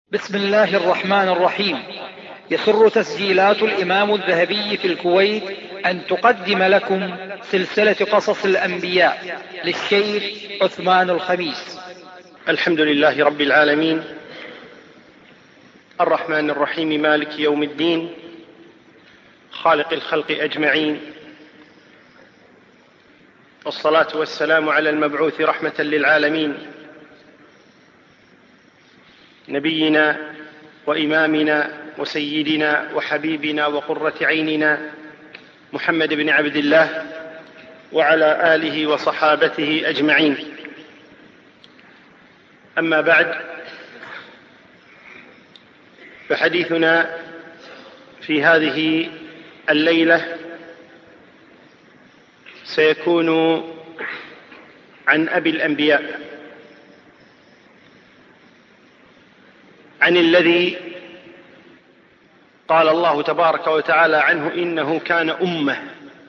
بسم الله الرحمن الرحيم. يسر تسجيلات الإمام الذهبي في الكويت أن تقدم لكم سلسلة قصص الأنبياء للشيخ عثمان الخميس. الحمد لله رب العالمين، الرحمن الرحيم، مالك يوم الدين، خالق الخلق أجمعين، والصلاة والسلام على المبعوث رحمة للعالمين، نبينا وإمامنا وسيدنا وحبيبنا وقرة عيننا محمد بن عبد الله وعلى آله وصحابته أجمعين. أما بعد، فحديثنا في هذه الليلة سيكون عن أبي الأنبياء، عن الذي قال الله تبارك وتعالى عنه إنه كان أمة.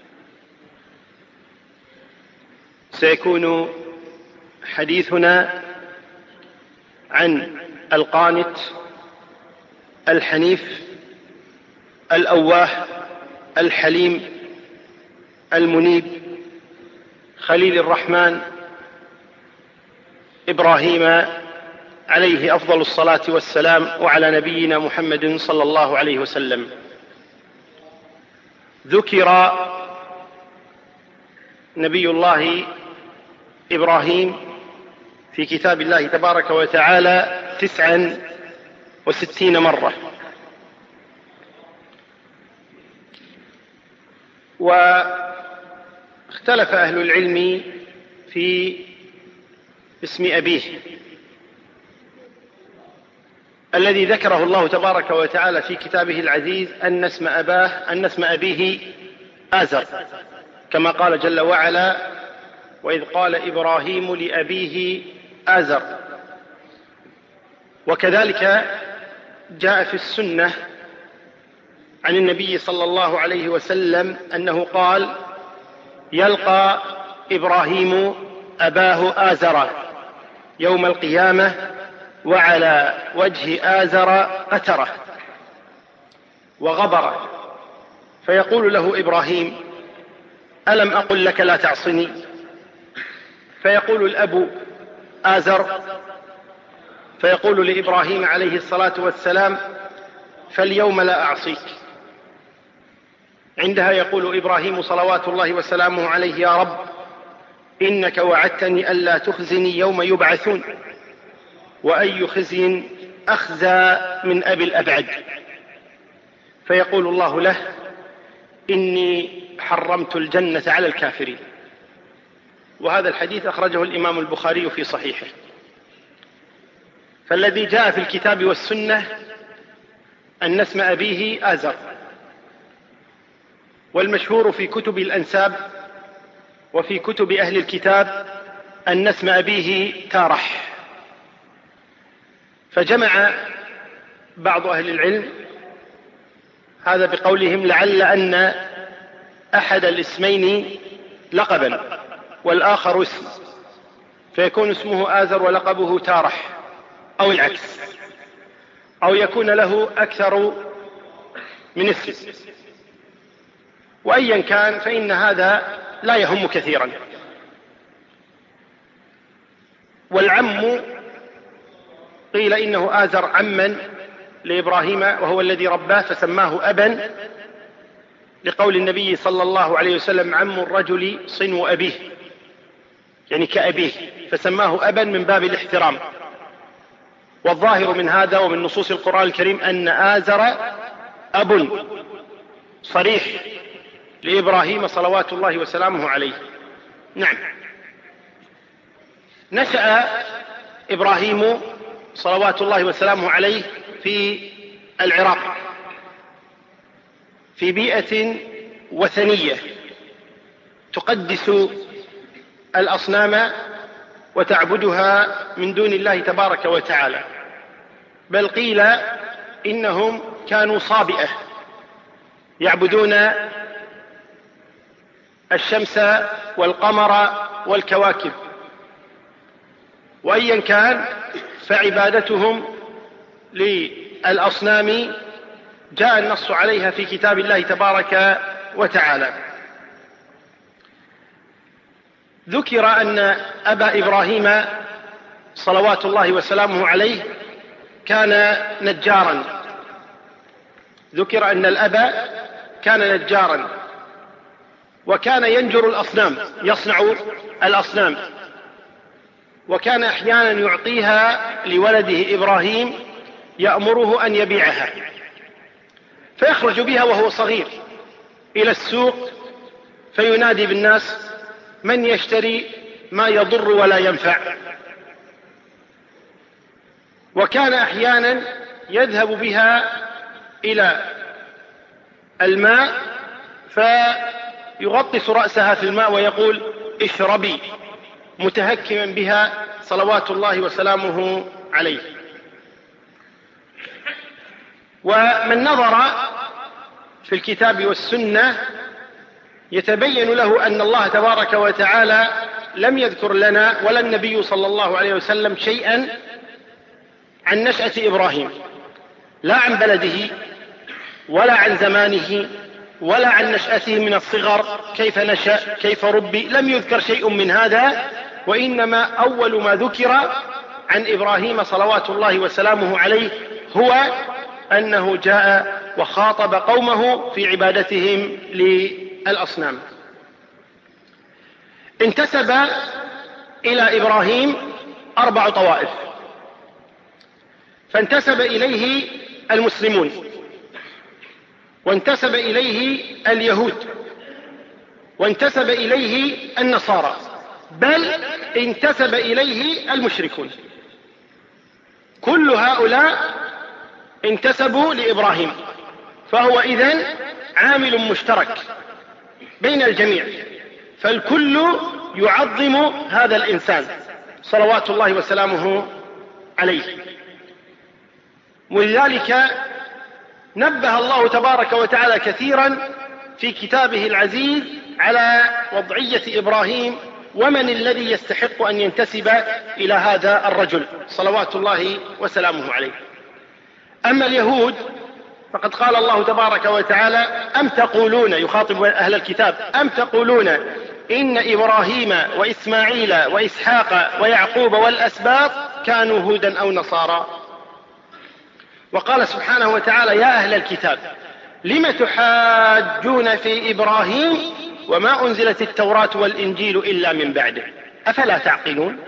سيكون حديثنا عن القانت الحنيف الأواه الحليم المنيب خليل الرحمن إبراهيم عليه أفضل الصلاة والسلام، وعلى نبينا محمد صلى الله عليه وسلم. ذكر نبي الله إبراهيم في كتاب الله تبارك وتعالى 69 مرة، واختلف أهل العلم في اسم أبيه الذي ذكره الله تبارك وتعالى في كتابه العزيز، أن اسم أبيه آزر، كما قال جل وعلا: وإذ قال إبراهيم لأبيه آزر. وكذلك جاء في السنة عن النبي صلى الله عليه وسلم أنه قال: يلقى إبراهيم أباه آزر يوم القيامة وعلى وجه آزر قترة وغبرة، فيقول له إبراهيم: ألم أقل لك لا تعصني؟ فيقول الأب آزر، فيقول لإبراهيم عليه الصلاة والسلام: فاليوم لا أعصيك. عندها يقول إبراهيم صلوات الله وسلامه عليه: يا رب، إنك وعدتني ألا تخزني يوم يبعثون، وأي خزي أخزى من أبي الأبعد. فيقول الله له: إني حرمت الجنة على الكافرين. وهذا الحديث أخرجه الإمام البخاري في صحيحه. فالذي جاء في الكتاب والسنة أن اسم أبيه آزر، والمشهور في كتب الأنساب وفي كتب أهل الكتاب أن اسم أبيه تارح. فجمع بعض أهل العلم هذا بقولهم: لعل أن أحد الاسمين لقبا والآخر اسم، فيكون اسمه آزر ولقبه تارح، أو العكس، أو يكون له أكثر من اسم. وأيا كان فإن هذا لا يهم كثيرا. والعم قيل إنه آزر عما لإبراهيم، وهو الذي رباه فسماه أبا، لقول النبي صلى الله عليه وسلم: عم الرجل صنو أبيه، يعني كأبيه، فسماه أبا من باب الاحترام. والظاهر من هذا ومن نصوص القرآن الكريم أن آزر أب صريح لإبراهيم صلوات الله وسلامه عليه. نعم. نشأ إبراهيم صلوات الله وسلامه عليه في العراق، في بيئة وثنية تقدس الأصنام وتعبدها من دون الله تبارك وتعالى، بل قيل إنهم كانوا صابئة يعبدون الشمس والقمر والكواكب. وأيا كان فعبادتهم للأصنام جاء النص عليها في كتاب الله تبارك وتعالى. ذكر أن أبا إبراهيم صلوات الله وسلامه عليه كان نجارا. ذكر أن الأب كان نجارا وكان ينجر الأصنام، يصنع الأصنام، وكان أحيانا يعطيها لولده إبراهيم يأمره أن يبيعها، فيخرج بها وهو صغير إلى السوق فينادي بالناس: من يشتري ما يضر ولا ينفع. وكان أحيانا يذهب بها إلى الماء فيغطس رأسها في الماء ويقول: اشربي، متهكما بها صلوات الله وسلامه عليه. ومن نظر في الكتاب والسنة يتبين له أن الله تبارك وتعالى لم يذكر لنا ولا النبي صلى الله عليه وسلم شيئا عن نشأة إبراهيم، لا عن بلده ولا عن زمانه ولا عن نشأته من الصغر، كيف نشأ كيف ربي، لم يذكر شيء من هذا. وإنما أول ما ذكر عن إبراهيم صلوات الله وسلامه عليه هو أنه جاء وخاطب قومه في عبادتهم للأصنام. انتسب إلى إبراهيم 4 طوائف، فانتسب إليه المسلمون، وانتسب إليه اليهود، وانتسب إليه النصارى، بل انتسب إليه المشركون. كل هؤلاء انتسبوا لإبراهيم، فهو إذن عامل مشترك بين الجميع، فالكل يعظم هذا الإنسان صلوات الله وسلامه عليه. ولذلك نبه الله تبارك وتعالى كثيرا في كتابه العزيز على وضعية إبراهيم ومن الذي يستحق أن ينتسب إلى هذا الرجل صلوات الله وسلامه عليه. أما اليهود فقد قال الله تبارك وتعالى: أم تقولون، يخاطب أهل الكتاب: أم تقولون إن إبراهيم وإسماعيل وإسحاق ويعقوب والأسباط كانوا هودا أو نصارى. وقال سبحانه وتعالى: يا أهل الكتاب لم تحاجون في إبراهيم وما أنزلت التوراة والإنجيل إلا من بعده أفلا تعقلون.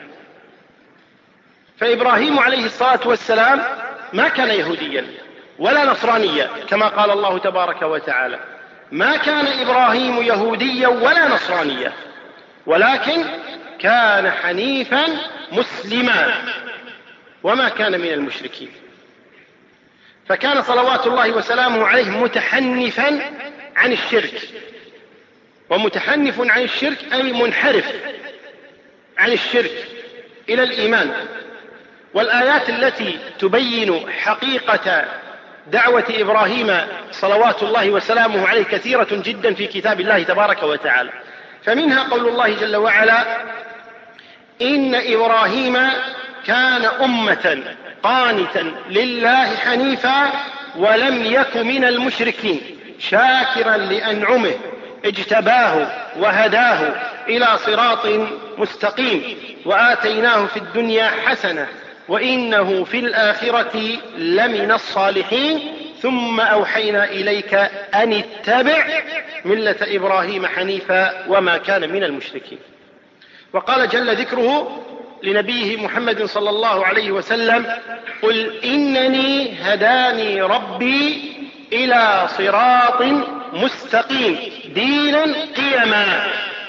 فإبراهيم عليه الصلاة والسلام ما كان يهوديا ولا نصرانيا كما قال الله تبارك وتعالى، ما كان إبراهيم يهوديا ولا نصرانيا، ولكن كان حنيفا مسلما وما كان من المشركين. فكان صلوات الله وسلامه عليه متحنفا عن الشرك، ومتحنف عن الشرك أي منحرف عن الشرك إلى الإيمان. والآيات التي تبين حقيقة دعوة إبراهيم صلوات الله وسلامه عليه كثيرة جدا في كتاب الله تبارك وتعالى، فمنها قول الله جل وعلا: إن إبراهيم كان أمة قانتا لله حنيفا ولم يك من المشركين شاكرا لأنعمه اجتباه وهداه إلى صراط مستقيم وآتيناه في الدنيا حسنة وإنه في الآخرة لمن الصالحين ثم أوحينا إليك أن اتبع ملة إبراهيم حنيفا وما كان من المشركين. وقال جل ذكره لنبيه محمد صلى الله عليه وسلم: قل إنني هداني ربي إلى صراط مستقيم دينا قيما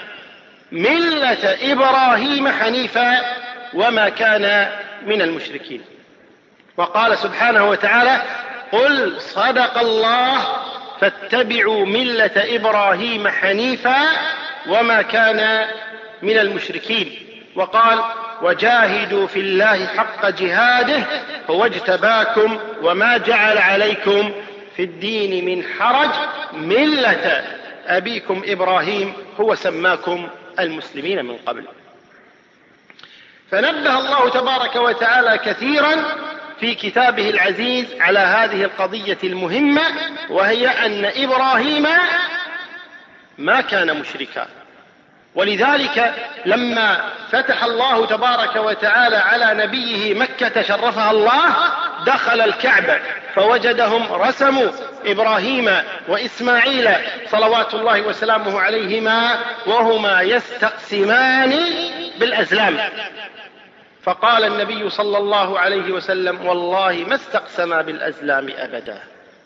ملة إبراهيم حنيفا وما كان من المشركين. وقال سبحانه وتعالى: قل صدق الله فاتبعوا ملة إبراهيم حنيفا وما كان من المشركين. وقال: وجاهدوا في الله حق جهاده هو اجتباكم وما جعل عليكم في الدين من حرج ملة أبيكم إبراهيم هو سماكم المسلمين من قبل. فنبه الله تبارك وتعالى كثيرا في كتابه العزيز على هذه القضية المهمة، وهي أن إبراهيم ما كان مشركا. ولذلك لما فتح الله تبارك وتعالى على نبيه مكة شرفها الله، دخل الكعبة فوجدهم رسموا إبراهيم وإسماعيل صلوات الله وسلامه عليهما وهما يستقسمان بالأزلام، فقال النبي صلى الله عليه وسلم: والله ما استقسما بالأزلام أبدا،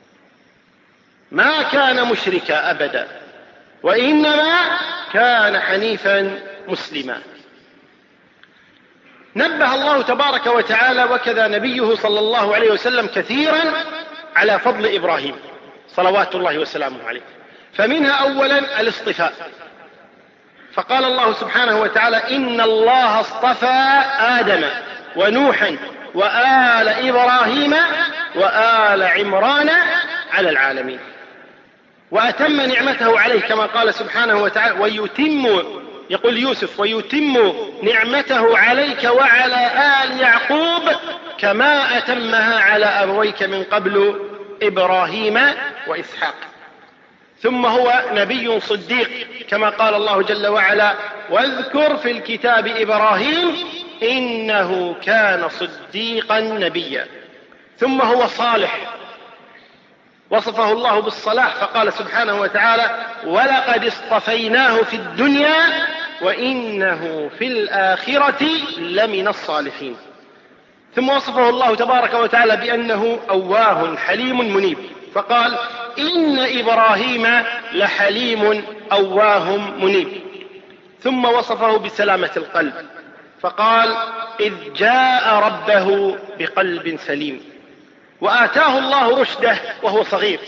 ما كان مشركا أبدا، وإنما كان حنيفا مسلما. نبه الله تبارك وتعالى وكذا نبيه صلى الله عليه وسلم كثيرا على فضل إبراهيم صلوات الله وسلامه عليه، فمنها أولا الاصطفاء، فقال الله سبحانه وتعالى: إن الله اصطفى آدم ونوحا وآل إبراهيم وآل عمران على العالمين، وأتم نعمته عليه كما قال سبحانه وتعالى: ويتم، يقول يوسف: ويتم نعمته عليك وعلى آل يعقوب كما أتمها على أبويك من قبل إبراهيم وإسحاق. ثم هو نبي صديق كما قال الله جل وعلا: واذكر في الكتاب إبراهيم إنه كان صديقا نبيا. ثم هو صالح، وصفه الله بالصلاح فقال سبحانه وتعالى: ولقد اصطفيناه في الدنيا وإنه في الآخرة لمن الصالحين. ثم وصفه الله تبارك وتعالى بأنه أواه حليم منيب، فقال: إن إبراهيم لحليم أواه منيب. ثم وصفه بسلامة القلب فقال: إذ جاء ربه بقلب سليم، وآتاه الله رشده وهو صغير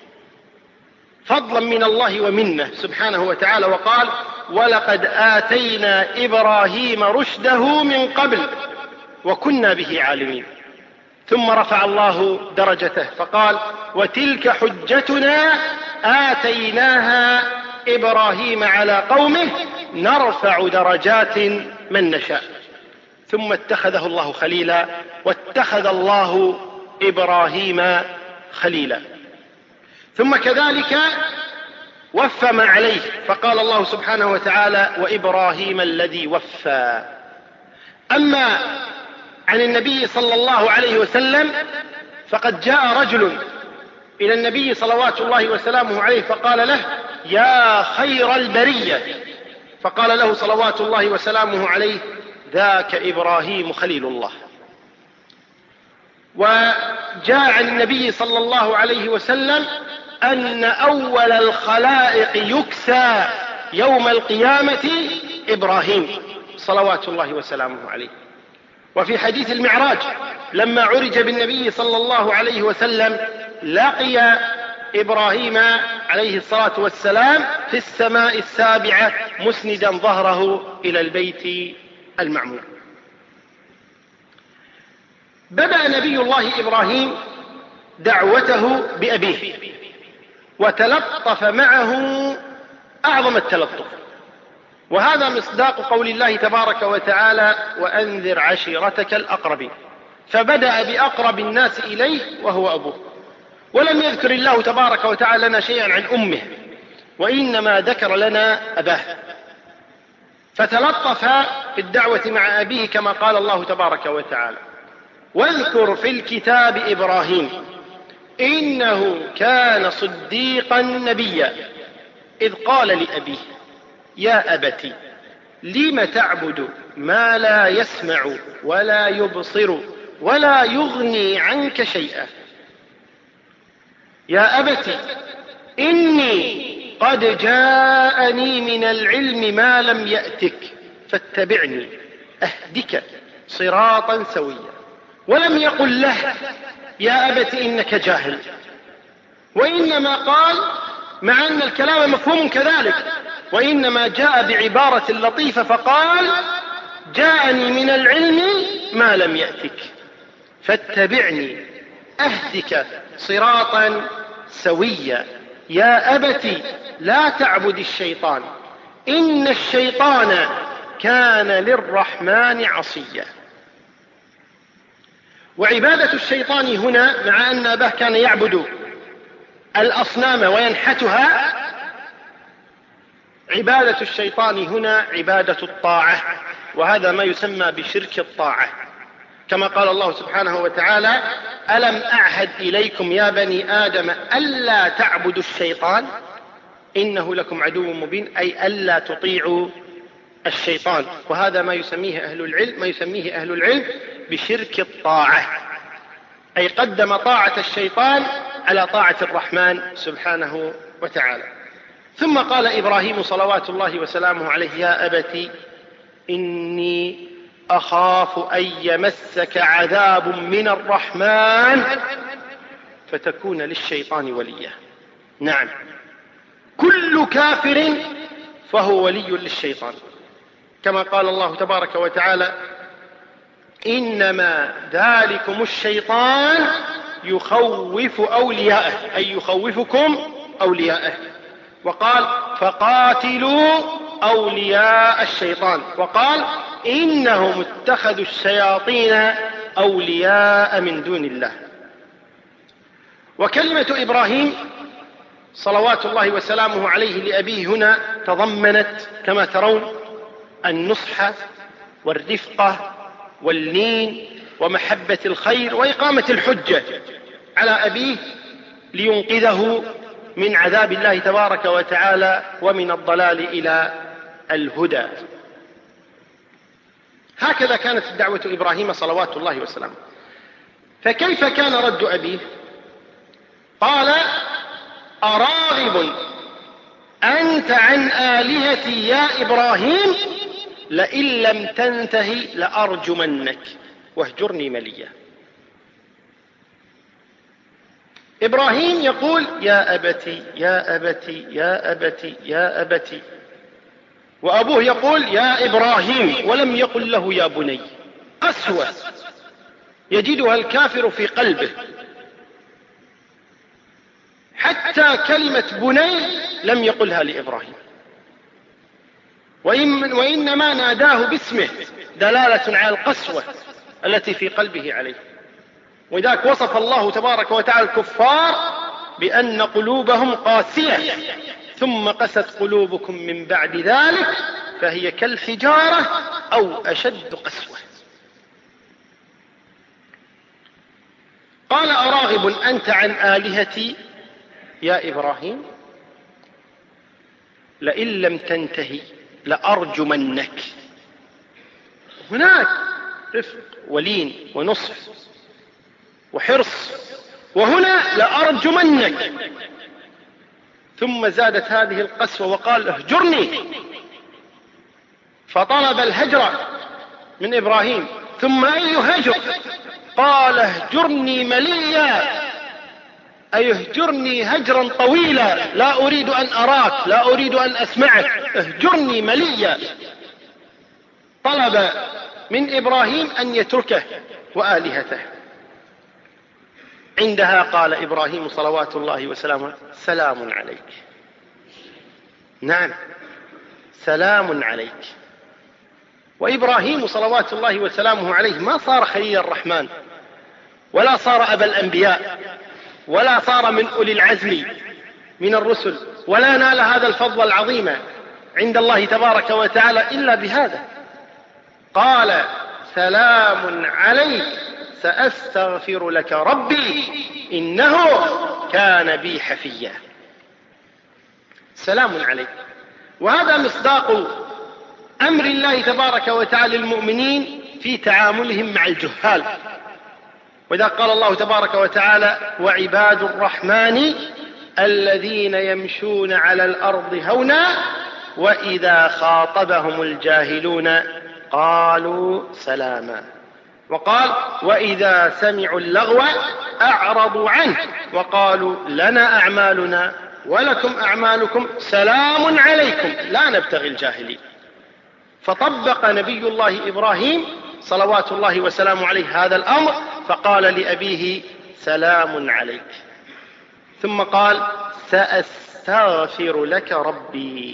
فضلا من الله ومنه سبحانه وتعالى، وقال: ولقد آتينا إبراهيم رشده من قبل وكنا به عالمين. ثم رفع الله درجته فقال: وتلك حجتنا آتيناها إبراهيم على قومه نرفع درجات من نشاء. ثم اتخذه الله خليلا، واتخذ الله إبراهيم خليلا. ثم كذلك وفى ما عليه، فقال الله سبحانه وتعالى: وإبراهيم الذي وفى. أما عن النبي صلى الله عليه وسلم فقد جاء رجل إلى النبي صلوات الله وسلامه عليه فقال له: يا خير البرية، فقال له صلوات الله وسلامه عليه: ذاك إبراهيم خليل الله. وجاء عن النبي صلى الله عليه وسلم أن أول الخلائق يكسى يوم القيامة إبراهيم صلوات الله وسلامه عليه. وفي حديث المعراج لما عرج بالنبي صلى الله عليه وسلم لقي إبراهيم عليه الصلاة والسلام في السماء السابعة مسندا ظهره إلى البيت المعمور. بدأ نبي الله إبراهيم دعوته بأبيه وتلطف معه أعظم التلطف، وهذا مصداق قول الله تبارك وتعالى: وأنذر عشيرتك الأقربين. فبدأ بأقرب الناس إليه وهو أبوه، ولم يذكر الله تبارك وتعالى لنا شيئا عن أمه، وإنما ذكر لنا أباه، فتلطف في الدعوة مع أبيه كما قال الله تبارك وتعالى: واذكر في الكتاب إبراهيم إنه كان صديقا نبيا إذ قال لأبيه: يا أبت لم تعبد ما لا يسمع ولا يبصر ولا يغني عنك شيئا. يا أبت إني قد جاءني من العلم ما لم يأتك فاتبعني أهدك صراطا سويا. ولم يقل له: يا أبت إنك جاهل، وإنما قال، مع أن الكلام مفهوم كذلك، وإنما جاء بعبارة لطيفة فقال: جاءني من العلم ما لم يأتك فاتبعني أهدك صراطا سويا. يا أبت لا تعبد الشيطان إن الشيطان كان للرحمن عصيا. وعبادة الشيطان هنا مع أن أباه كان يعبد الأصنام وينحتها، عبادة الشيطان هنا عبادة الطاعة، وهذا ما يسمى بشرك الطاعة، كما قال الله سبحانه وتعالى: ألم أعهد إليكم يا بني آدم ألا تعبدوا الشيطان إنه لكم عدو مبين، أي ألا تطيعوا الشيطان. وهذا ما يسميه أهل العلم بشرك الطاعة، أي قدم طاعة الشيطان على طاعة الرحمن سبحانه وتعالى. ثم قال إبراهيم صلوات الله وسلامه عليه: يا أبت إني أخاف أن يمسك عذاب من الرحمن فتكون للشيطان وليا. نعم، كل كافر فهو ولي للشيطان، كما قال الله تبارك وتعالى: إنما ذلكم الشيطان يخوف أولياءه، أي يخوفكم أولياءه. وقال: فقاتلوا أولياء الشيطان. وقال: إنهم اتخذوا الشياطين أولياء من دون الله. وكلمة إبراهيم صلوات الله وسلامه عليه لأبيه هنا تضمنت كما ترون النصح والرفقة واللين ومحبة الخير وإقامة الحجة على أبيه لينقذه من عذاب الله تبارك وتعالى ومن الضلال إلى الهدى. هكذا كانت دعوة إبراهيم صلوات الله وسلامه. فكيف كان رد أبيه؟ قال: أراغب أنت عن آلهتي يا إبراهيم لئن لم تنتهي لأرجمنك واهجرني مليا. إبراهيم يقول: يا أبتي يا أبتي يا أبتي يا أبتي، وأبوه يقول: يا إبراهيم، ولم يقل له يا بني. قسوة يجدها الكافر في قلبه، حتى كلمة بني لم يقلها لإبراهيم، وإنما ناداه باسمه دلالة على القسوة التي في قلبه عليه. وذاك وصف الله تبارك وتعالى الكفار بأن قلوبهم قاسية، ثم قست قلوبكم من بعد ذلك فهي كالحجارة أو أشد قسوة. قال: أراغب أنت عن آلهتي يا إبراهيم لئن لم تنتهي لأرجمنك. هناك رفق ولين ونصح وحرص، وهنا لأرجمنك. ثم زادت هذه القسوة وقال: اهجرني، فطلب الهجر من إبراهيم. ثم أي هجر؟ قال: اهجرني مليا، أي اهجرني هجرا طويلا، لا أريد أن أراك، لا أريد أن أسمعك، اهجرني مليا. طلب من إبراهيم أن يتركه وآلهته. عندها قال إبراهيم صلوات الله وسلامه: سلام عليك. نعم، سلام عليك. وإبراهيم صلوات الله وسلامه عليه ما صار خليل الرحمن، ولا صار أبا الأنبياء، ولا صار من أولي العزم من الرسل، ولا نال هذا الفضل العظيم عند الله تبارك وتعالى إلا بهذا. قال: سلام عليك سأستغفر لك ربي إنه كان بي حفيا. سلام عليك. وهذا مصداق أمر الله تبارك وتعالى للمؤمنين في تعاملهم مع الجهال. وإذا قال الله تبارك وتعالى: وعباد الرحمن الذين يمشون على الأرض هونا وإذا خاطبهم الجاهلون قالوا سلاما. وقال: وإذا سمعوا اللغو أعرضوا عنه وقالوا لنا أعمالنا ولكم أعمالكم سلام عليكم لا نبتغي الجاهلين. فطبق نبي الله إبراهيم صلوات الله وسلامه عليه هذا الأمر، فقال لأبيه: سلام عليك. ثم قال: سأستغفر لك ربي.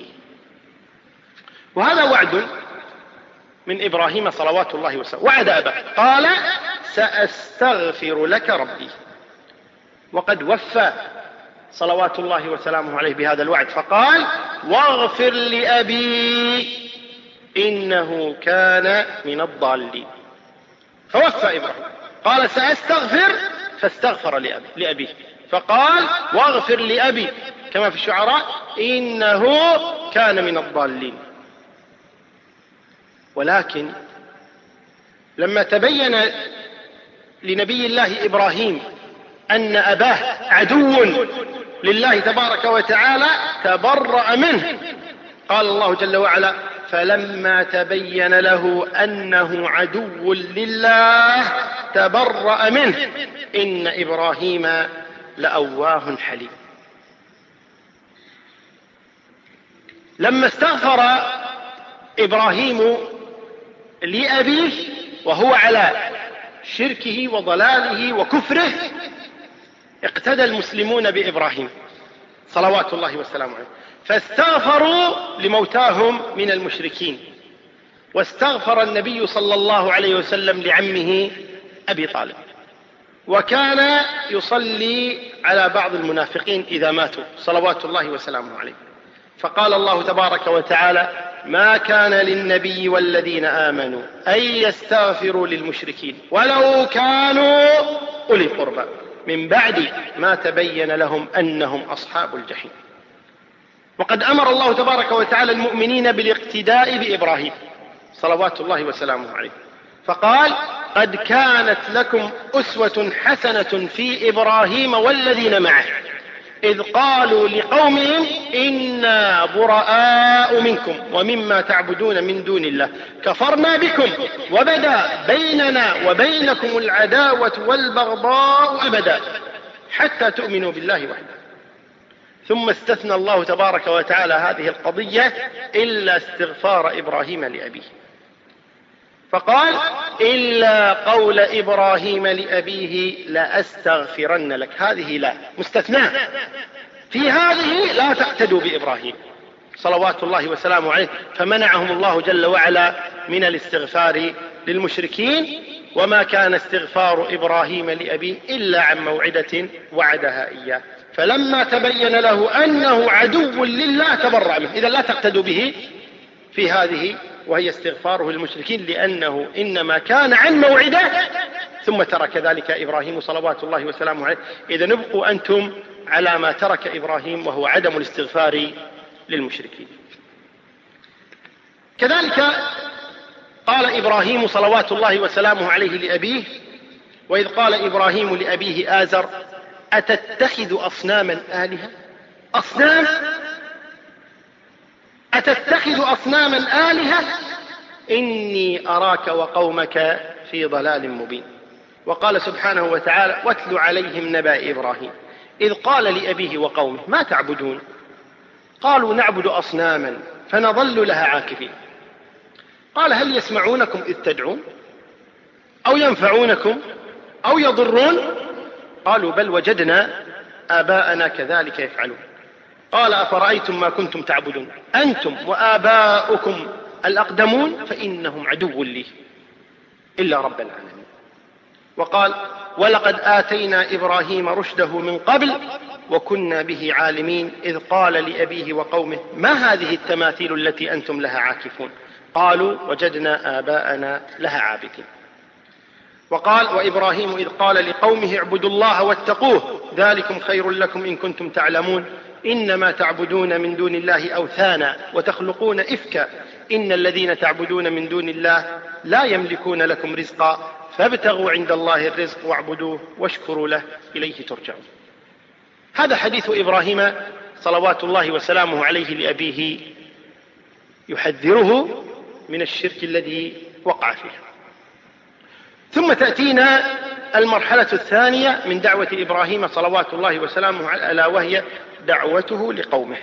وهذا وعد من إبراهيم صلوات الله وسلامه، وعد أباه قال: سأستغفر لك ربي. وقد وفى صلوات الله وسلامه عليه بهذا الوعد، فقال: واغفر لأبي إنه كان من الضالين. فوفى إبراهيم، قال: سأستغفر، فاستغفر لأبيه، فقال: واغفر لأبي، كما في الشعراء: إنه كان من الضالين. ولكن لما تبين لنبي الله إبراهيم أن أباه عدو لله تبارك وتعالى تبرأ منه. قال الله جل وعلا: فلما تبين له أنه عدو لله تبرأ منه إن إبراهيم لأواه حليم. لما استغفر إبراهيم لأبيه وهو على شركه وضلاله وكفره، اقتدى المسلمون بإبراهيم صلوات الله وسلامه عليه، فاستغفروا لموتاهم من المشركين، واستغفر النبي صلى الله عليه وسلم لعمه أبي طالب، وكان يصلي على بعض المنافقين إذا ماتوا صلوات الله وسلامه عليه. فقال الله تبارك وتعالى: ما كان للنبي والذين آمنوا أن يستغفروا للمشركين ولو كانوا أولي قربى من بعد ما تبين لهم أنهم أصحاب الجحيم. وقد أمر الله تبارك وتعالى المؤمنين بالاقتداء بإبراهيم صلوات الله وسلامه عليه، فقال: قد كانت لكم أسوة حسنة في إبراهيم والذين معه إذ قالوا لقومهم إنا براء منكم ومما تعبدون من دون الله كفرنا بكم وبدا بيننا وبينكم العداوة والبغضاء أبدا حتى تؤمنوا بالله وحده. ثم استثنى الله تبارك وتعالى هذه القضية إلا استغفار إبراهيم لأبيه، فقال: إلا قول إبراهيم لأبيه لأستغفرن لك. هذه لا مستثناء، في هذه لا تقتدوا بإبراهيم صلوات الله وسلامه عليه، فمنعهم الله جل وعلا من الاستغفار للمشركين. وما كان استغفار إبراهيم لأبيه إلا عن موعدة وعدها إياه، فلما تبين له أنه عدو لله تبرأ منه. إذا لا تقتدوا به في هذه وهي استغفاره للمشركين، لأنه إنما كان عن موعده ثم ترك ذلك إبراهيم صلوات الله وسلامه عليه. إذا ابقوا أنتم على ما ترك إبراهيم وهو عدم الاستغفار للمشركين. كذلك قال إبراهيم صلوات الله وسلامه عليه لأبيه، وإذ قال إبراهيم لأبيه آزر أتتخذ أصناما آلهة؟ أصنام؟ أتتخذ أصناما آلهة؟ إني أراك وقومك في ضلال مبين. وقال سبحانه وتعالى: واتل عليهم نبأ إبراهيم إذ قال لأبيه وقومه ما تعبدون؟ قالوا نعبد أصناما فنظل لها عاكفين. قال: هل يسمعونكم إذ تدعون أو ينفعونكم أو يضرون؟ قالوا بل وجدنا آباءنا كذلك يفعلون. قال: أفرأيتم ما كنتم تعبدون أنتم وآباؤكم الأقدمون فإنهم عدو لي إلا رب العالمين. وقال: ولقد آتينا إبراهيم رشده من قبل وكنا به عالمين إذ قال لأبيه وقومه ما هذه التماثيل التي أنتم لها عاكفون؟ قالوا وجدنا آباءنا لها عابدين. وقال: وإبراهيم إذ قال لقومه اعبدوا الله واتقوه ذلكم خير لكم إن كنتم تعلمون إنما تعبدون من دون الله أوثانا وتخلقون إفكا إن الذين تعبدون من دون الله لا يملكون لكم رزقا فابتغوا عند الله الرزق واعبدوه واشكروا له إليه ترجعون. هذا حديث إبراهيم صلوات الله وسلامه عليه لأبيه يحذره من الشرك الذي وقع فيه. ثم تأتينا المرحلة الثانية من دعوة إبراهيم صلوات الله وسلامه عليه، ألا وهي دعوته لقومه.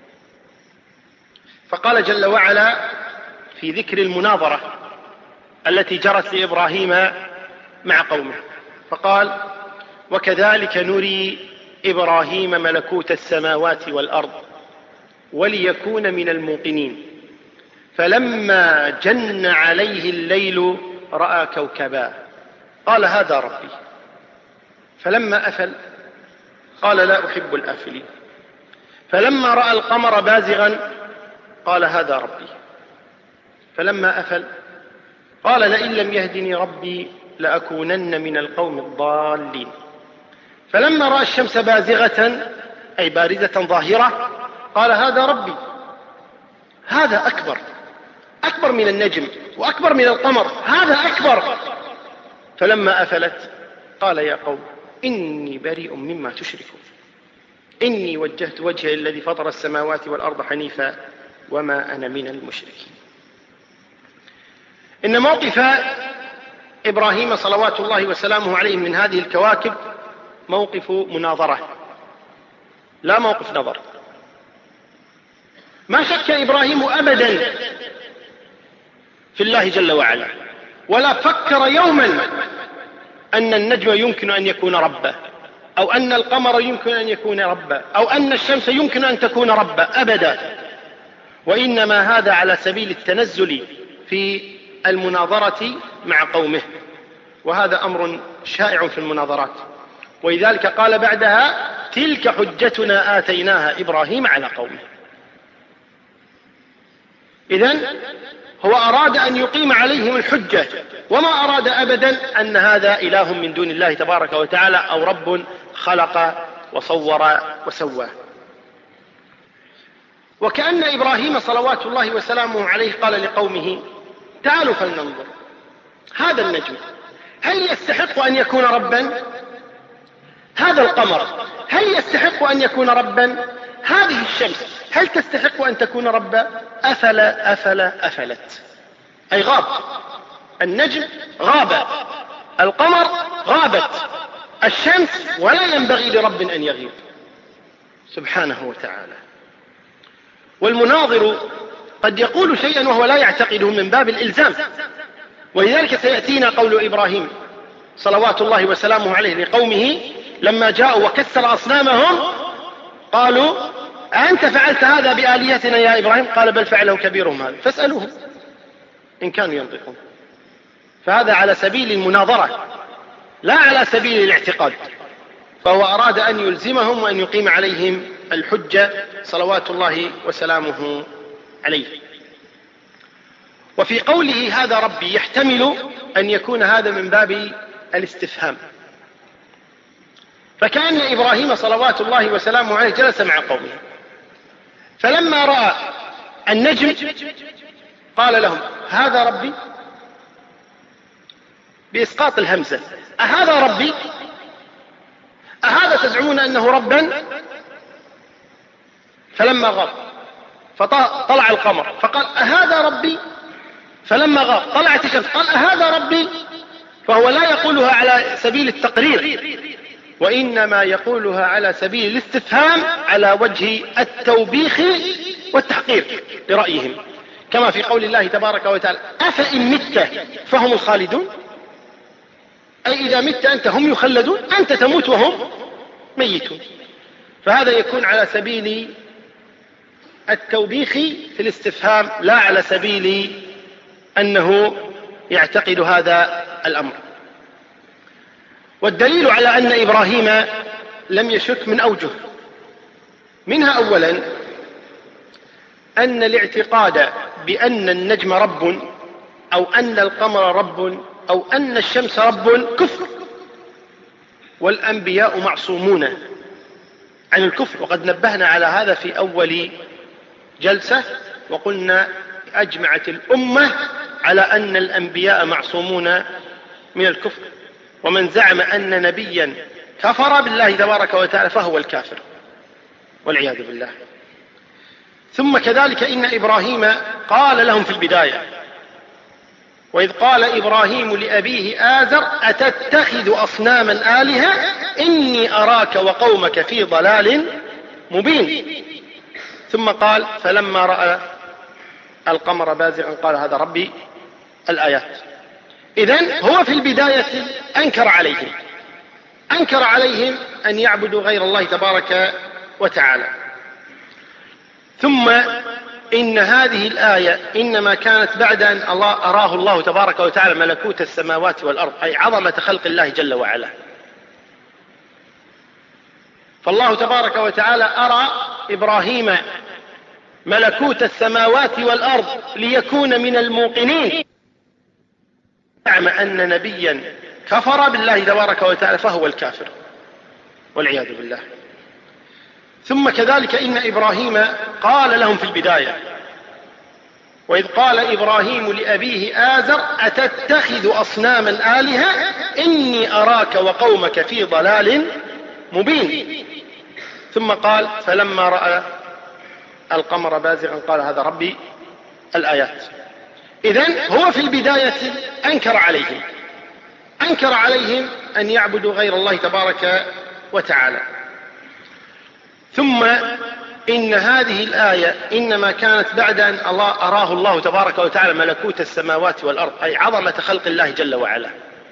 فقال جل وعلا في ذكر المناظرة التي جرت لإبراهيم مع قومه، فقال: وكذلك نري إبراهيم ملكوت السماوات والأرض وليكون من الموقنين فلما جن عليه الليل رأى كوكبا قال هذا ربي. فلما أفل قال لا أحب الآفلين. فلما رأى القمر بازغا قال هذا ربي. فلما أفل قال لئن لم يهدني ربي لأكونن من القوم الضالين. فلما رأى الشمس بازغة أي بارزة ظاهرة قال هذا ربي، هذا أكبر من النجم وأكبر من القمر، هذا أكبر. فلما أفلت قال يا قوم إني بريء مما تشركون إني وجهت وجهي الذي فطر السماوات والأرض حنيفا وما أنا من المشركين. إن موقف إبراهيم صلوات الله وسلامه عليه من هذه الكواكب موقف مناظرة لا موقف نظر. ما شك إبراهيم أبدا في الله جل وعلا، ولا فكر يوما أن النجم يمكن أن يكون ربا، أو أن القمر يمكن أن يكون ربا، أو أن الشمس يمكن أن تكون ربا أبدا. وإنما هذا على سبيل التنزل في المناظرة مع قومه، وهذا أمر شائع في المناظرات. ولذلك قال بعدها تلك حجتنا آتيناها إبراهيم على قومه. إذن هو أراد أن يقيم عليهم الحجة، وما أراد أبدا أن هذا إله من دون الله تبارك وتعالى أو رب خلق وصور وسوى. وكأن إبراهيم صلوات الله وسلامه عليه قال لقومه تعالوا فلننظر هذا النجم هل يستحق أن يكون ربا؟ هذا القمر هل يستحق أن يكون ربا؟ هذه الشمس هل تستحق أن تكون ربا؟ أفلت أي غاب. النجم غاب، القمر غابت، الشمس ولا ينبغي لرب أن يغيب سبحانه وتعالى. والمناظر قد يقول شيئا وهو لا يعتقده من باب الإلزام، ولذلك سيأتينا قول إبراهيم صلوات الله وسلامه عليه لقومه لما جاءوا وكسر أصنامهم قالوا أنت فعلت هذا بآلهتنا يا إبراهيم؟ قال بل فعله كبيرهم هذا فاسألوهم إن كانوا ينطقون. فهذا على سبيل المناظرة لا على سبيل الاعتقاد، فهو أراد أن يلزمهم وأن يقيم عليهم الحجة صلوات الله وسلامه عليه. وفي قوله هذا ربي يحتمل أن يكون هذا من باب الاستفهام، فكأن إبراهيم صلوات الله وسلامه عليه جلس مع قومه فلما رأى النجم قال لهم هذا ربي بإسقاط الهمزة، أهذا ربي؟ أهذا تزعمون أنه ربا؟ فلما غاب فطلع القمر فقال أهذا ربي؟ فلما غاب طلعت الشمس قال أهذا ربي؟ فهو لا يقولها على سبيل التقرير، وإنما يقولها على سبيل الاستفهام على وجه التوبيخ والتحقير لرأيهم، كما في قول الله تبارك وتعالى أفإن مت فهم الخالدون، أي إذا مت أنت هم يخلدون، أنت تموت وهم ميتون. فهذا يكون على سبيل التوبيخ في الاستفهام لا على سبيل أنه يعتقد هذا الأمر. والدليل على أن إبراهيم لم يشك من أوجه، منها أولا أن الاعتقاد بأن النجم رب أو أن القمر رب أو أن الشمس رب كفر، والأنبياء معصومون عن الكفر، وقد نبهنا على هذا في أول جلسة وقلنا أجمعت الأمة على أن الأنبياء معصومون من الكفر، ومن زعم أن نبيا كفر بالله تبارك وتعالى فهو الكافر والعياذ بالله. ثم كذلك إن إبراهيم قال لهم في البداية وإذ قال إبراهيم لأبيه آزر أتتخذ أصناما آلهة إني أراك وقومك في ضلال مبين. ثم قال فلما رأى القمر بازغا قال هذا ربي الآيات. إذن هو في البداية أنكر عليهم أن يعبدوا غير الله تبارك وتعالى. ثم إن هذه الآية إنما كانت بعد أن أراه الله تبارك وتعالى ملكوت السماوات والأرض، أي عظمة خلق الله جل وعلا. فالله تبارك وتعالى أرى إبراهيم ملكوت السماوات والأرض ليكون من الموقنين. زعم أن نبيا كفر بالله تبارك وتعالى فهو الكافر والعياذ بالله. ثم كذلك إن إبراهيم قال لهم في البداية: وإذ قال إبراهيم لأبيه آزر أتتخذ أصناما آلهة إني أراك وقومك في ضلال مبين. ثم قال: فلما رأى القمر بازغا قال هذا ربي، الآيات. إذن هو في البداية أنكر عليهم أن يعبدوا غير الله تبارك وتعالى. ثم إن هذه الآية إنما كانت بعد أن أراه الله تبارك وتعالى ملكوت السماوات والأرض، أي عظمة خلق الله جل وعلا.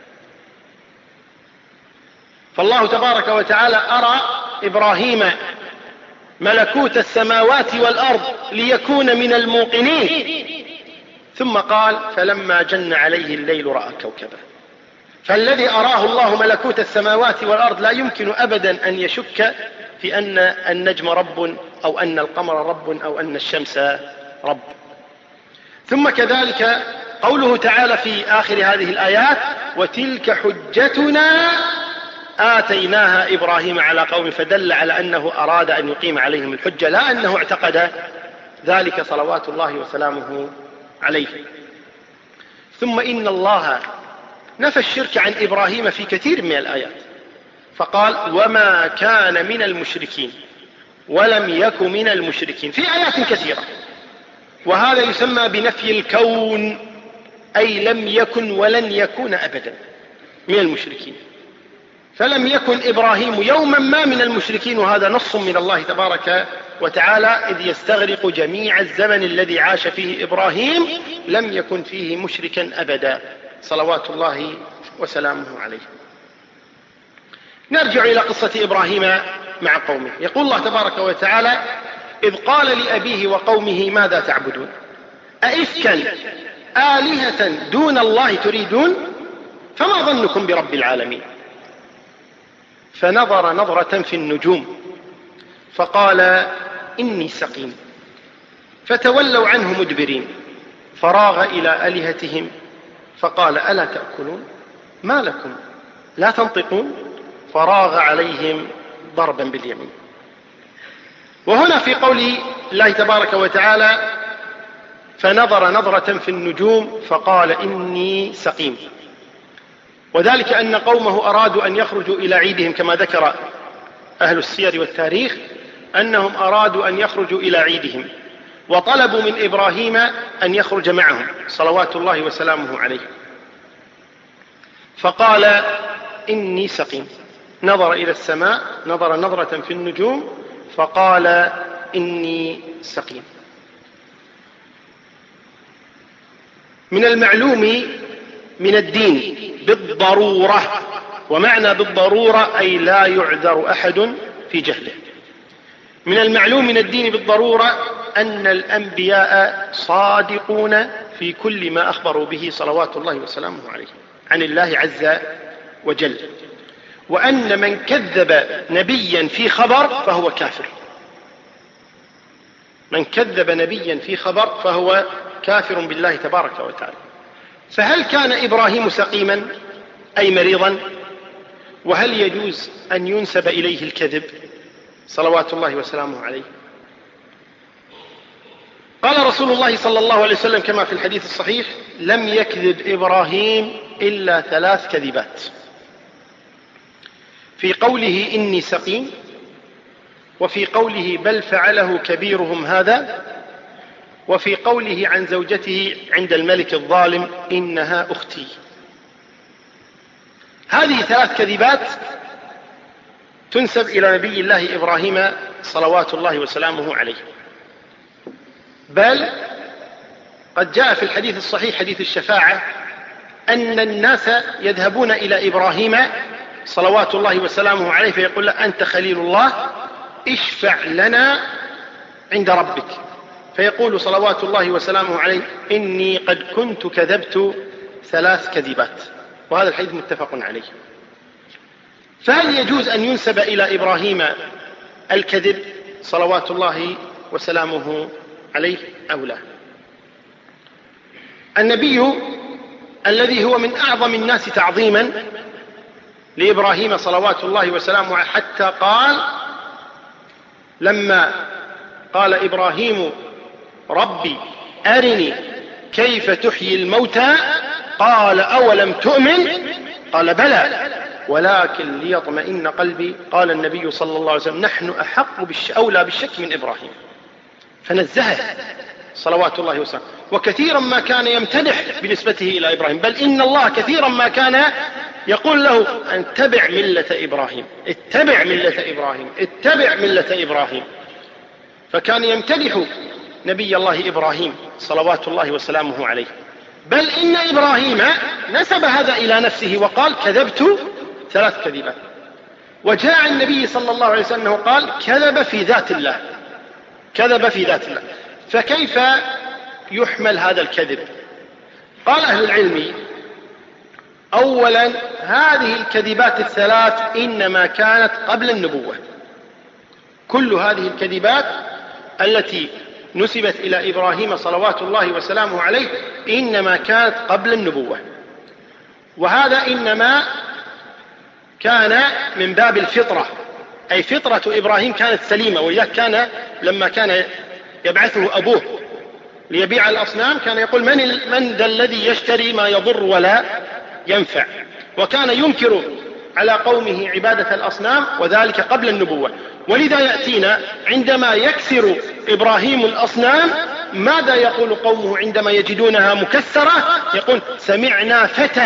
فالله تبارك وتعالى أرى إبراهيم ملكوت السماوات والأرض ليكون من الموقنين. ثم قال: فلما جن عليه الليل رأى كوكبا. فالذي أراه الله ملكوت السماوات والأرض لا يمكن أبدا أن يشك في أن النجم رب، أو أن القمر رب، أو أن الشمس رب. ثم كذلك قوله تعالى في آخر هذه الآيات: وتلك حجتنا آتيناها إبراهيم على قوم، فدل على أنه أراد أن يقيم عليهم الحجة، لا أنه اعتقد ذلك صلوات الله وسلامه عليه. ثم إن الله نفى الشرك عن إبراهيم في كثير من الآيات، فقال: وما كان من المشركين ولم يك من المشركين، في آيات كثيرة. وهذا يسمى بنفي الكون، أي لم يكن ولن يكون أبدا من المشركين. فلم يكن إبراهيم يوما ما من المشركين، وهذا نص من الله تبارك وتعالى، إذ يستغرق جميع الزمن الذي عاش فيه إبراهيم لم يكن فيه مشركا أبدا صلوات الله وسلامه عليه. نرجع إلى قصة إبراهيم مع قومه. يقول الله تبارك وتعالى: إذ قال لأبيه وقومه ماذا تعبدون أئفكا آلهة دون الله تريدون فما ظنكم برب العالمين. فنظر نظرة في النجوم فقال: إني سقيم. فتولوا عنه مدبرين. فراغ إلى آلهتهم فقال: ألا تأكلون ما لكم لا تنطقون. فراغ عليهم ضربا باليمين. وهنا في قول الله تبارك وتعالى: فنظر نظرة في النجوم فقال: إني سقيم، وذلك أن قومه أرادوا أن يخرجوا إلى عيدهم، كما ذكر أهل السير والتاريخ أنهم أرادوا أن يخرجوا إلى عيدهم، وطلبوا من إبراهيم أن يخرج معهم صلوات الله وسلامه عليه. فقال: إني سقيم. نظر إلى السماء، نظر نظرة في النجوم فقال: إني سقيم. من المعلوم من الدين بالضرورة، ومعنى بالضرورة أي لا يعذر أحد في جهله. من المعلوم من الدين بالضرورة أن الأنبياء صادقون في كل ما أخبروا به صلوات الله وسلامه عليه عن الله عز وجل، وأن من كذب نبيا في خبر فهو كافر. من كذب نبيا في خبر فهو كافر بالله تبارك وتعالى. فهل كان إبراهيم سقيما أي مريضا؟ وهل يجوز أن ينسب إليه الكذب صلوات الله وسلامه عليه؟ قال رسول الله صلى الله عليه وسلم كما في الحديث الصحيح: لم يكذب إبراهيم إلا 3 كذبات، في قوله إني سقيم، وفي قوله بل فعله كبيرهم هذا، وفي قوله عن زوجته عند الملك الظالم إنها أختي. هذه 3 كذبات تنسب إلى نبي الله إبراهيم صلوات الله وسلامه عليه. بل قد جاء في الحديث الصحيح حديث الشفاعة أن الناس يذهبون إلى إبراهيم صلوات الله وسلامه عليه فيقول له: أنت خليل الله، اشفع لنا عند ربك. فيقول صلوات الله وسلامه عليه: إني قد كنت كذبت 3 كذبات. وهذا الحديث متفق عليه. فهل يجوز أن ينسب إلى إبراهيم الكذب صلوات الله وسلامه عليه أو لا؟ النبي الذي هو من أعظم الناس تعظيما لإبراهيم صلوات الله وسلامه عليه، حتى قال لما قال إبراهيم: ربي أرني كيف تحيي الموتى، قال: أولم تؤمن؟ قال: بلى ولكن ليطمئن قلبي. قال النبي صلى الله عليه وسلم: نحن أحق أولى بالشك من إبراهيم. فنزهه صلوات الله وسلامه. وكثيرا ما كان يمتدح بنسبته إلى إبراهيم، بل إن الله كثيرا ما كان يقول له: أن اتبع ملة إبراهيم، اتبع ملة إبراهيم، اتبع ملة إبراهيم. فكان يمتدح نبي الله إبراهيم صلوات الله وسلامه عليه. بل إن إبراهيم نسب هذا إلى نفسه وقال: كذبت 3 كذبات. وجاء النبي صلى الله عليه وسلم قال: كذب في ذات الله، كذب في ذات الله. فكيف يحمل هذا الكذب؟ قال أهل العلم: أولا، هذه الكذبات ال3 إنما كانت قبل النبوة. كل هذه الكذبات التي نسبت إلى إبراهيم صلوات الله وسلامه عليه إنما كانت قبل النبوة. وهذا إنما كان من باب الفطرة، أي فطرة إبراهيم كانت سليمة. وإذا كان لما كان يبعثه أبوه ليبيع الأصنام كان يقول: من ذا الذي يشتري ما يضر ولا ينفع. وكان ينكر على قومه عبادة الأصنام، وذلك قبل النبوة. ولذا يأتينا عندما يكسر إبراهيم الأصنام ماذا يقول قومه عندما يجدونها مكسرة؟ يقول: سمعنا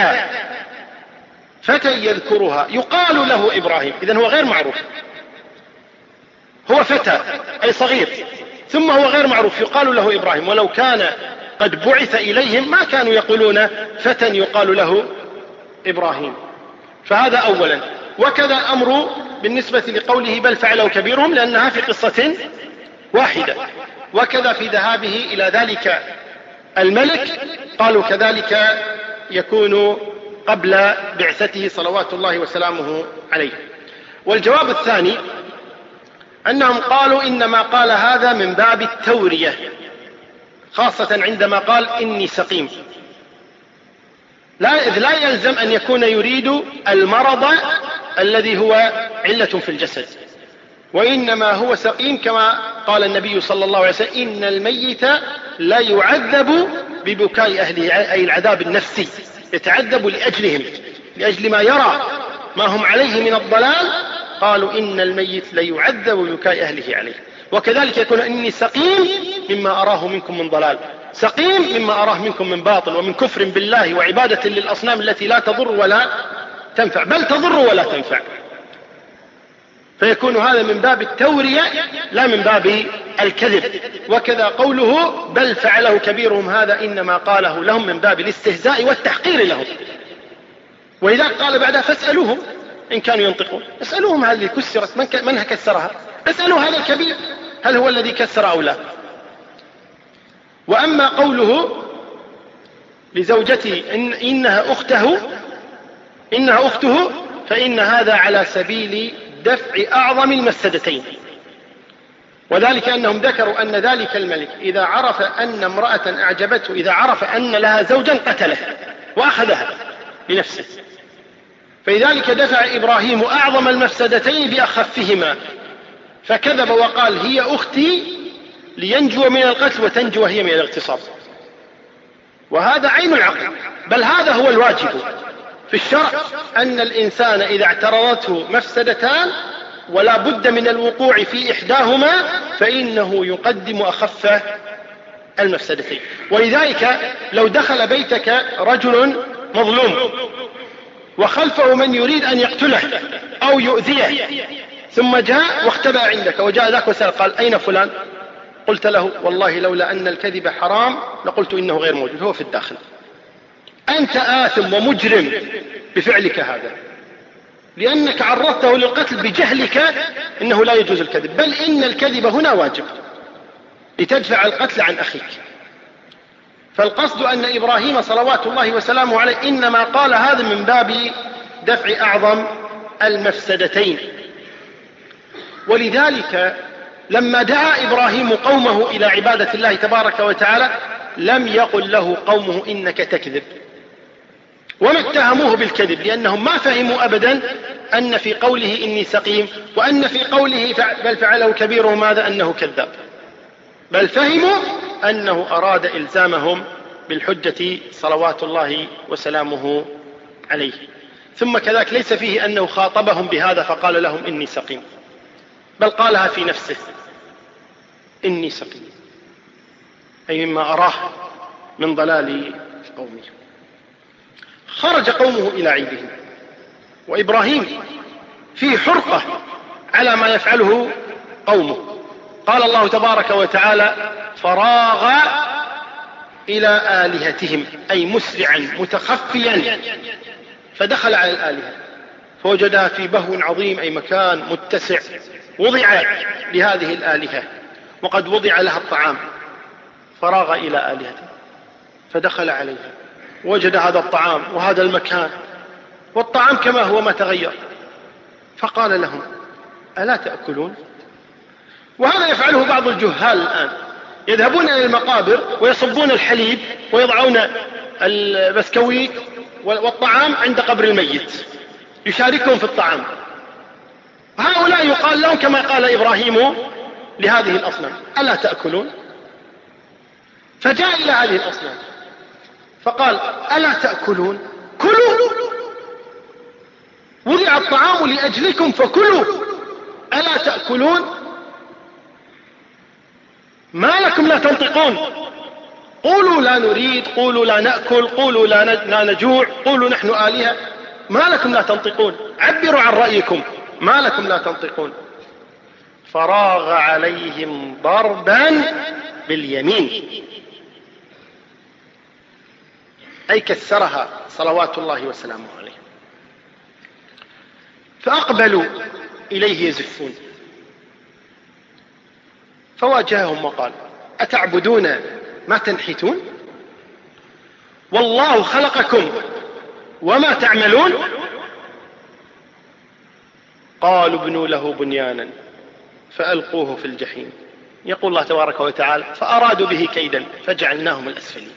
فتى يذكرها يقال له إبراهيم. إذن هو غير معروف، هو فتى أي صغير، ثم هو غير معروف يقال له إبراهيم. ولو كان قد بعث إليهم ما كانوا يقولون فتى يقال له إبراهيم. فهذا أولا. وكذا أمر بالنسبة لقوله: بل فعله كبيرهم، لأنها في قصة واحدة. وكذا في ذهابه إلى ذلك الملك قالوا كذلك يكون قبل بعثته صلوات الله وسلامه عليه. والجواب الثاني أنهم قالوا إنما قال هذا من باب التورية، خاصة عندما قال: إني سقيم. لا يلزم أن يكون يريد المرض الذي هو علة في الجسد، وإنما هو سقيم كما قال النبي صلى الله عليه وسلم: إن الميت لا يعذب ببكاء أهله، أي العذاب النفسي، يتعذب لأجلهم، لأجل ما يرى ما هم عليه من الضلال. قالوا: إن الميت لا يعذب ببكاء أهله عليه. وكذلك يكون: إني سقيم مما أراه منكم من ضلال، سقيم مما أراه منكم من باطل ومن كفر بالله وعبادة للأصنام التي لا تضر ولا تنفع، بل تضر ولا تنفع. فيكون هذا من باب التورية لا من باب الكذب. وكذا قوله: بل فعله كبيرهم، هذا إنما قاله لهم من باب الاستهزاء والتحقير لهم. وإذا قال بعدها: فاسألوهم إن كانوا ينطقون، اسألوهم هذه كسرت من كسرها، اسألوا هذا الكبير هل هو الذي كسر أو لا. وأما قوله لزوجتي إنها أخته فإن هذا على سبيل دفع أعظم المفسدتين. وذلك أنهم ذكروا أن ذلك الملك إذا عرف أن امرأة أعجبته، إذا عرف أن لها زوجا قتله وأخذها لنفسه، فلذلك دفع إبراهيم أعظم المفسدتين بأخفهما، فكذب وقال: هي أختي، لينجو من القتل وتنجو هي من الاغتصاب. وهذا عين العقل، بل هذا هو الواجب في الشرع، أن الإنسان إذا اعترضته مفسدتان ولا بد من الوقوع في إحداهما فإنه يقدم أخف المفسدتين. ولذلك لو دخل بيتك رجل مظلوم وخلفه من يريد أن يقتله أو يؤذيه، ثم جاء واختبأ عندك وجاء ذاك وسأل قال: أين فلان؟ قلت له: والله لولا أن الكذب حرام لقلت إنه غير موجود، هو في الداخل. أنت آثم ومجرم بفعلك هذا، لأنك عرضته للقتل بجهلك إنه لا يجوز الكذب، بل إن الكذب هنا واجب. لتدفع القتل عن أخيك. فالقصد أن إبراهيم صلوات الله وسلامه عليه إنما قال هذا من باب دفع أعظم المفسدتين. ولذلك لما دعا إبراهيم قومه إلى عبادة الله تبارك وتعالى لم يقل له قومه إنك تكذب، وما اتهموه بالكذب، لأنهم ما فهموا أبدا أن في قوله إني سقيم وأن في قوله بل فعله كبيرهم هذا أنه كذاب، بل فهموا أنه أراد إلزامهم بالحجة صلوات الله وسلامه عليه. ثم كذلك ليس فيه أنه خاطبهم بهذا فقال لهم إني سقيم، بل قالها في نفسه إني سقيم، أي مما أراه من ضلال قومه. خرج قومه إلى عيدهم، وإبراهيم فيه حرقة على ما يفعله قومه. قال الله تبارك وتعالى فراغ إلى آلهتهم، أي مسرعا متخفيا، فدخل على الآلهة فوجدها في بهو عظيم، أي مكان متسع وضع لهذه الآلهة وقد وضع لها الطعام. فراغ إلى آلهته فدخل عليها وجد هذا الطعام وهذا المكان والطعام كما هو ما تغير، فقال لهم ألا تأكلون؟ وهذا يفعله بعض الجهال الآن، يذهبون إلى المقابر ويصبون الحليب ويضعون البسكويت والطعام عند قبر الميت يشاركهم في الطعام. هؤلاء يقال لهم كما قال إبراهيم لهذه الأصنام ألا تأكلون؟ فجاء إلى هذه الأصنام فقال ألا تأكلون؟ كلوا، وضع الطعام لأجلكم فكلوا، ألا تأكلون؟ ما لكم لا تنطقون؟ قولوا لا نريد، قولوا لا نأكل، قولوا لا نجوع، قولوا نحن آلهة، ما لكم لا تنطقون؟ عبروا عن رأيكم، ما لكم لا تنطقون؟ فراغ عليهم ضربا باليمين، أي كسرها صلوات الله وسلامه عليه. فأقبلوا إليه يزفون، فواجههم وقال أتعبدون ما تنحتون؟ والله خلقكم وما تعملون. قالوا ابنوا له بنيانا فألقوه في الجحيم. يقول الله تبارك وتعالى فأرادوا به كيدا فجعلناهم الأسفلين.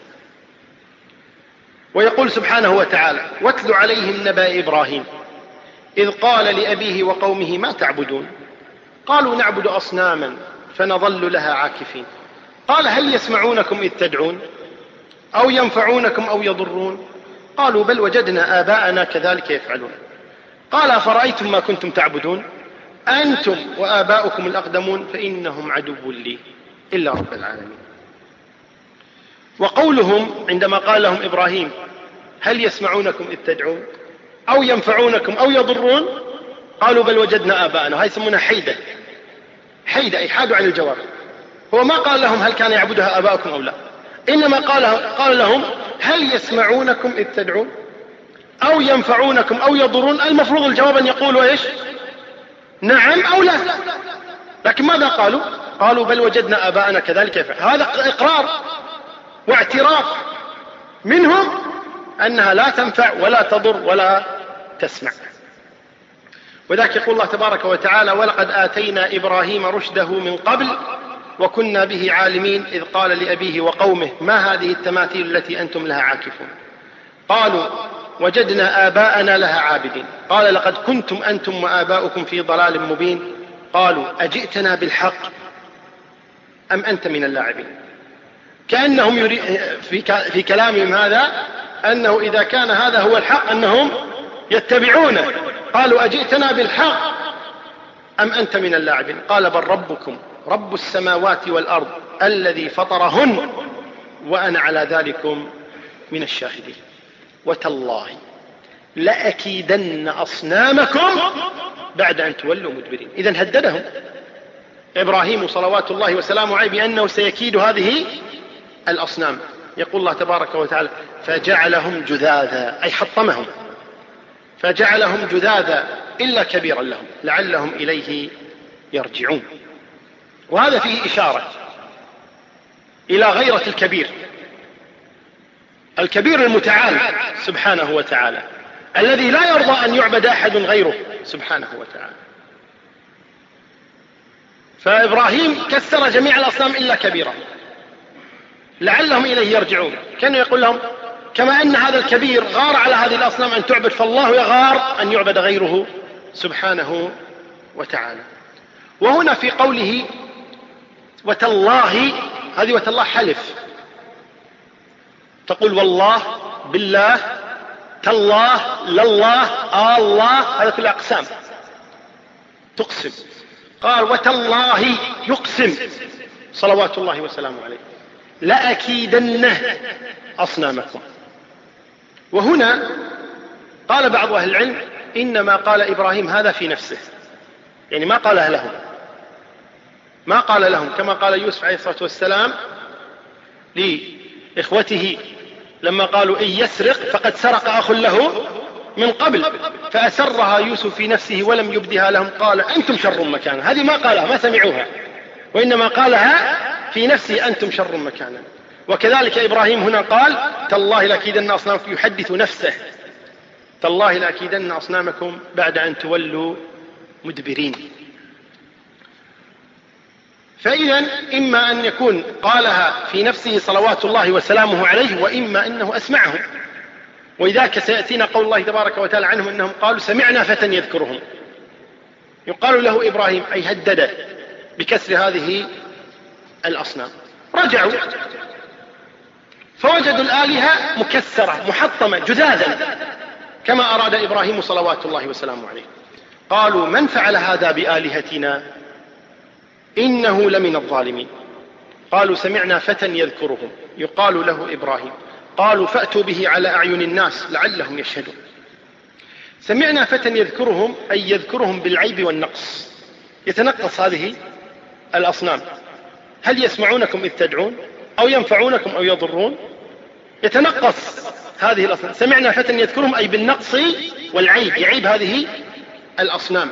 ويقول سبحانه وتعالى واتل عليهم نبأ إبراهيم إذ قال لأبيه وقومه ما تعبدون؟ قالوا نعبد أصناما فنظل لها عاكفين. قال هل يسمعونكم إذ تدعون أو ينفعونكم أو يضرون؟ قالوا بل وجدنا آباءنا كذلك يفعلون. قال أفرأيتم ما كنتم تعبدون أنتم وآباؤكم الأقدمون فإنهم عدو لي إلا رب العالمين. وقولهم عندما قال لهم إبراهيم هل يسمعونكم إذ تدعون أو ينفعونكم أو يضرون؟ قالوا بل وجدنا آباءنا. هاي يسمونها حيدة، أي حادوا عن الجواب. هو ما قال لهم هل كان يعبدها آباؤكم أو لا، إنما قال لهم هل يسمعونكم إذ تدعون أو ينفعونكم أو يضرون؟ المفروض الجواب أن يقولوا إيش؟ نعم أو لا. لكن ماذا قالوا؟ قالوا بل وجدنا آباءنا كذلك يفعل. هذا إقرار واعتراف منهم أنها لا تنفع ولا تضر ولا تسمع. وذلك يقول الله تبارك وتعالى ولقد آتينا إبراهيم رشده من قبل وكنا به عالمين إذ قال لأبيه وقومه ما هذه التماثيل التي أنتم لها عاكفون؟ قالوا وجدنا آباءنا لها عابدين. قال لقد كنتم أنتم وآباؤكم في ضلال مبين. قالوا أجئتنا بالحق أم أنت من اللاعبين؟ كأنهم في كلامهم هذا أنه إذا كان هذا هو الحق أنهم يتبعونه. قالوا أجئتنا بالحق أم أنت من اللاعبين؟ قال بل ربكم رب السماوات والأرض الذي فطرهن وأنا على ذلكم من الشاهدين. وتالله لأكيدن أصنامكم بعد أن تولوا مدبرين. إذن هددهم إبراهيم صلوات الله وسلامه عليه بأنه سيكيد هذه الأصنام. يقول الله تبارك وتعالى فجعلهم جذاذا، أي حطمهم، فجعلهم جذاذا إلا كبيرا لهم لعلهم إليه يرجعون. وهذا فيه إشارة إلى غيرة الكبير، الكبير المتعال سبحانه وتعالى، الذي لا يرضى أن يعبد أحد غيره سبحانه وتعالى. فإبراهيم كسر جميع الأصنام إلا كبيرة لعلهم إليه يرجعون. كان يقول لهم كما أن هذا الكبير غار على هذه الأصنام أن تعبد، فالله يغار أن يعبد غيره سبحانه وتعالى. وهنا في قوله وتالله، هذه وتالله حلف، تقول والله، بالله، تالله، لله، الله، هذا كل أقسام تقسم. قال وتالله يقسم صلوات الله وسلامه عليه لأكيدن أصنامكم. وهنا قال بعض أهل العلم إنما قال إبراهيم هذا في نفسه، يعني ما قاله لهم، ما قال لهم كما قال يوسف عليه الصلاة والسلام لإخوته لما قالوا إن يسرق فقد سرق أخ له من قبل فأسرها يوسف في نفسه ولم يبدها لهم قال أنتم شر مكانا. هذه ما قالها، ما سمعوها، وإنما قالها في نفسه أنتم شر مكانا. وكذلك إبراهيم هنا قال تالله لأكيدن أصنامكم، يحدث نفسه تالله لأكيدن أصنامكم بعد أن تولوا مدبرين. فإذا إما أن يكون قالها في نفسه صلوات الله وسلامه عليه، وإما أنه أسمعه. وإذاك سيأتينا قول الله تبارك وتعالى عنهم أنهم قالوا سمعنا فتى يذكرهم، يقال له إبراهيم أي هدد بكسر هذه الأصنام. رجعوا فوجدوا الآلهة مكسرة محطمة جذاذا كما أراد إبراهيم صلوات الله وسلامه عليه. قالوا من فعل هذا بآلهتنا إنه لمن الظالمين. قالوا سمعنا فتى يذكرهم يقال له إبراهيم. قالوا فأتوا به على أعين الناس لعلهم يشهدون. سمعنا فتى يذكرهم أي يذكرهم بالعيب والنقص، يتنقص هذه الأصنام. هل يسمعونكم إذ تدعون أو ينفعونكم أو يضرون؟ يتنقص هذه الأصنام. سمعنا فتى يذكرهم أي بالنقص والعيب، يعيب هذه الأصنام.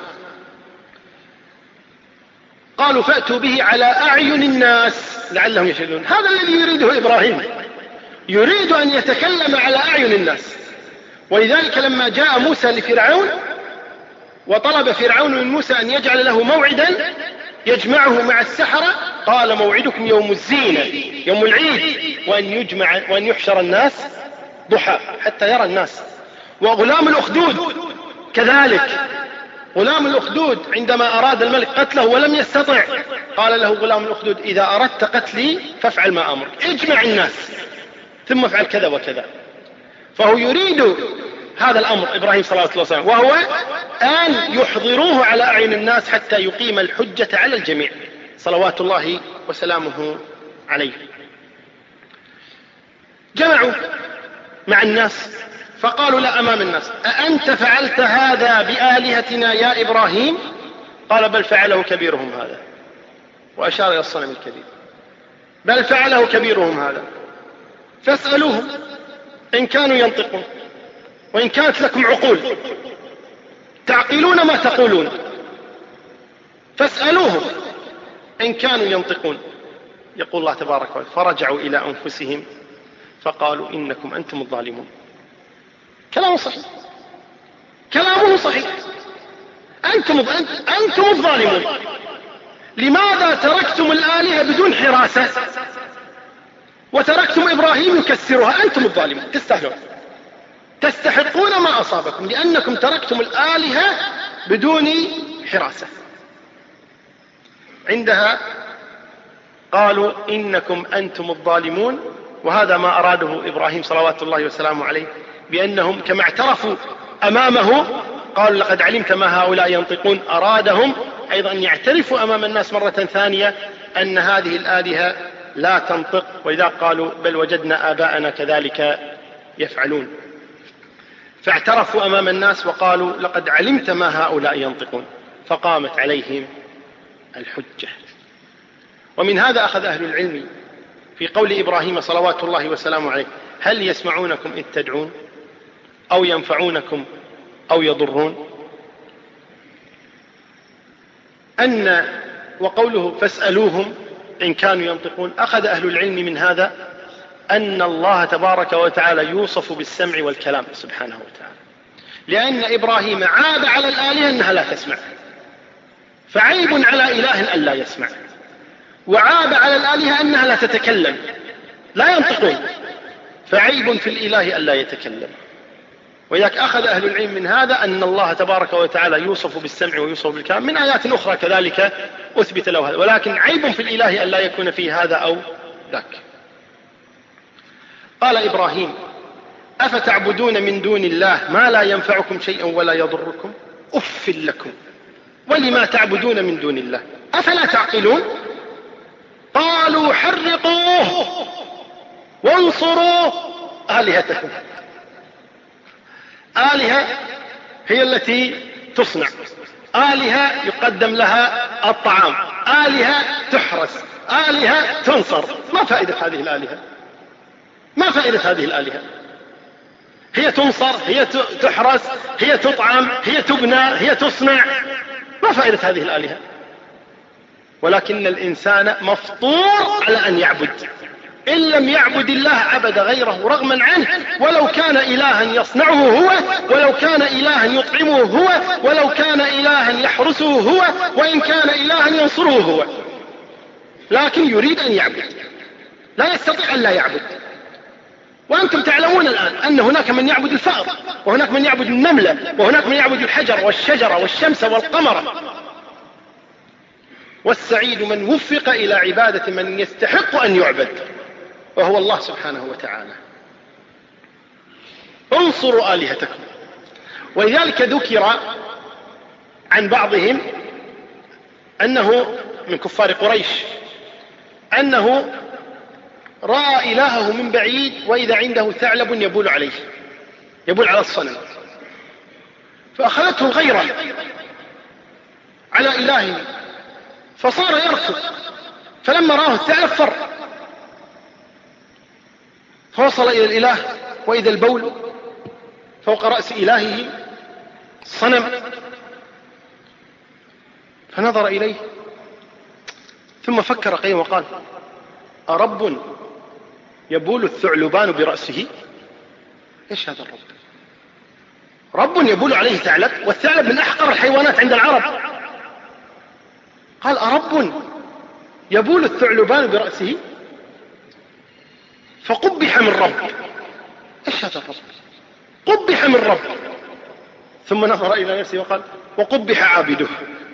قالوا فأتوا به على أعين الناس لعلهم يشهدون. هذا الذي يريده إبراهيم، يريد أن يتكلم على أعين الناس. ولذلك لما جاء موسى لفرعون وطلب فرعون من موسى أن يجعل له موعدا يجمعه مع السحرة، قال موعدكم يوم الزينة، يوم العيد، وأن يحشر الناس ضحى حتى يرى الناس. وغلام الأخدود كذلك، غلام الأخدود عندما أراد الملك قتله ولم يستطع قال له غلام الأخدود إذا أردت قتلي فافعل ما أمرك، اجمع الناس ثم افعل كذا وكذا. فهو يريد هذا الأمر إبراهيم صلى الله عليه وسلم، وهو أن يحضروه على أعين الناس حتى يقيم الحجة على الجميع صلوات الله وسلامه عليه. جمعوا مع الناس فقالوا لا أمام الناس أأنت فعلت هذا بآلهتنا يا إبراهيم؟ قال بل فعله كبيرهم هذا، وأشار إلى الصنم الكبير. بل فعله كبيرهم هذا فاسألوهم إن كانوا ينطقون، وإن كانت لكم عقول تعقلون ما تقولون، فاسألوهم إن كانوا ينطقون. يقول الله تبارك وتعالى فرجعوا إلى أنفسهم فقالوا إنكم أنتم الظالمون. كلامه صحيح، كلامه صحيح، أنتم الظالمون. لماذا تركتم الآلهة بدون حراسة وتركتم إبراهيم يكسرها؟ أنتم الظالمون، تستاهلون، تستحقون ما أصابكم لأنكم تركتم الآلهة بدون حراسة. عندها قالوا إنكم أنتم الظالمون. وهذا ما أراده إبراهيم صلوات الله وسلامه عليه، بأنهم كما اعترفوا أمامه قالوا لقد علمت ما هؤلاء ينطقون. أرادهم أيضا أن يعترفوا أمام الناس مرة ثانية أن هذه الآلهة لا تنطق، ولذا قالوا بل وجدنا آباءنا كذلك يفعلون. فاعترفوا أمام الناس وقالوا لقد علمت ما هؤلاء ينطقون، فقامت عليهم الحجة. ومن هذا أخذ أهل العلم في قول إبراهيم صلوات الله وسلامه عليه هل يسمعونكم إذ تدعون أو ينفعونكم أو يضرون، أن وقوله فاسألوهم إن كانوا ينطقون. أخذ أهل العلم من هذا أن الله تبارك وتعالى يوصف بالسمع والكلام سبحانه وتعالى، لأن إبراهيم عاب على الآلهة أنها لا تسمع، فعيب على إله أن لا يسمع، وعاب على الآلهة أنها لا تتكلم، لا ينطقون، فعيب في الإله أن لا يتكلم. وإذاك أخذ أهل العلم من هذا أن الله تبارك وتعالى يوصف بالسمع ويوصف بالكلام. من آيات أخرى كذلك أثبت له هذا، ولكن عيب في الإله أن لا يكون فيه هذا أو ذاك. قال إبراهيم: أفتعبدون من دون الله ما لا ينفعكم شيئا ولا يضركم أف لكم ولما تعبدون من دون الله أفلا تعقلون. قالوا: حرقوه وانصروا آلهتكم. آلهة هي التي تصنع، آلهة يقدم لها الطعام، آلهة تحرس، آلهة تنصر. ما فائدة هذه الآلهة؟ ما فائدة هذه الآلهة؟ هي تنصر، هي تحرس، هي تطعم، هي تبنى، هي تصنع. ما فائدة هذه الآلهة؟ ولكن الإنسان مفطور على أن يعبد. إن لم يعبد الله عبد غيره رغما عنه، ولو كان إلها يصنعه هو، ولو كان إلها يطعمه هو، ولو كان إلها يحرسه هو، وإن كان إلها ينصره هو، لكن يريد أن يعبد، لا يستطيع أن لا يعبد. وأنتم تعلمون الآن أن هناك من يعبد الفأر، وهناك من يعبد النملة، وهناك من يعبد الحجر والشجرة والشمس والقمر. والسعيد من وفق إلى عبادة من يستحق أن يعبد، وهو الله سبحانه وتعالى. انصروا آلهتكم. ولذلك ذكر عن بعضهم أنه من كفار قريش أنه رأى إلهه من بعيد وإذا عنده ثعلب يبول عليه، يبول على الصنم، فأخذته الغيرة على إلهه فصار يركض، فلما رآه الثعلب فر، فوصل إلى الإله وإذا البول فوق رأس إلهه صنم، فنظر إليه ثم فكر قليلا وقال: أرب يبول الثعلبان برأسه؟ إيش هذا الرب؟ رب يبول عليه ثعلب، والثعلب من أحقر الحيوانات عند العرب. قال: أرب يبول الثعلبان برأسه؟ فقبح من رب. إيش هذا الرب؟ قبح من رب. ثم نظر إلى نفسه وقال: وقبح عابده.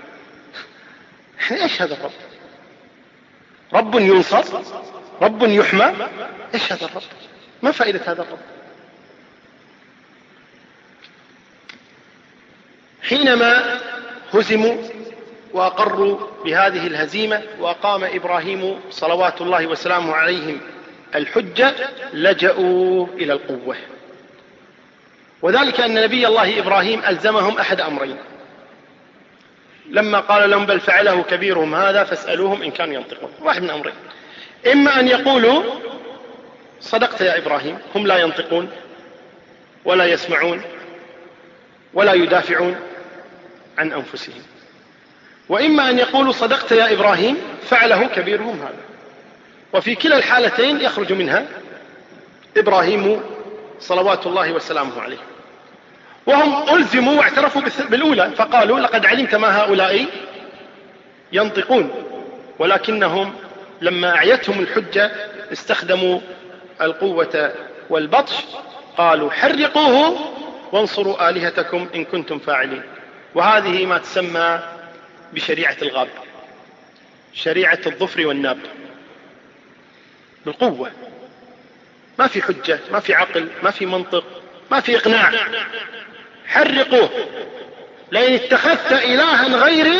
إيش هذا الرب؟ رب ينصر، رب يحمى. إيش هذا الرب؟ ما فائدة هذا الرب؟ حينما هزموا وأقروا بهذه الهزيمة وأقام إبراهيم صلوات الله وسلامه عليهم الحجة، لجأوا إلى القوة. وذلك أن نبي الله إبراهيم ألزمهم أحد أمرين لما قال لهم: بل فعله كبيرهم هذا فاسألوهم إن كانوا ينطقون. واحد من أمرين: إما أن يقولوا صدقت يا إبراهيم، هم لا ينطقون ولا يسمعون ولا يدافعون عن أنفسهم، وإما أن يقولوا صدقت يا إبراهيم فعله كبيرهم هذا. وفي كلا الحالتين يخرج منها إبراهيم صلوات الله وسلامه عليه. وهم ألزموا واعترفوا بالأولى، فقالوا: لقد علمت ما هؤلاء ينطقون، ولكنهم لما أعيتهم الحجة استخدموا القوة والبطش. قالوا: حرقوه وانصروا آلهتكم إن كنتم فاعلين. وهذه ما تسمى بشريعة الغاب، شريعة الظفر والناب، بالقوة، ما في حجة، ما في عقل، ما في منطق، ما في إقناع. حرقوه، لئن اتخذت إلها غيري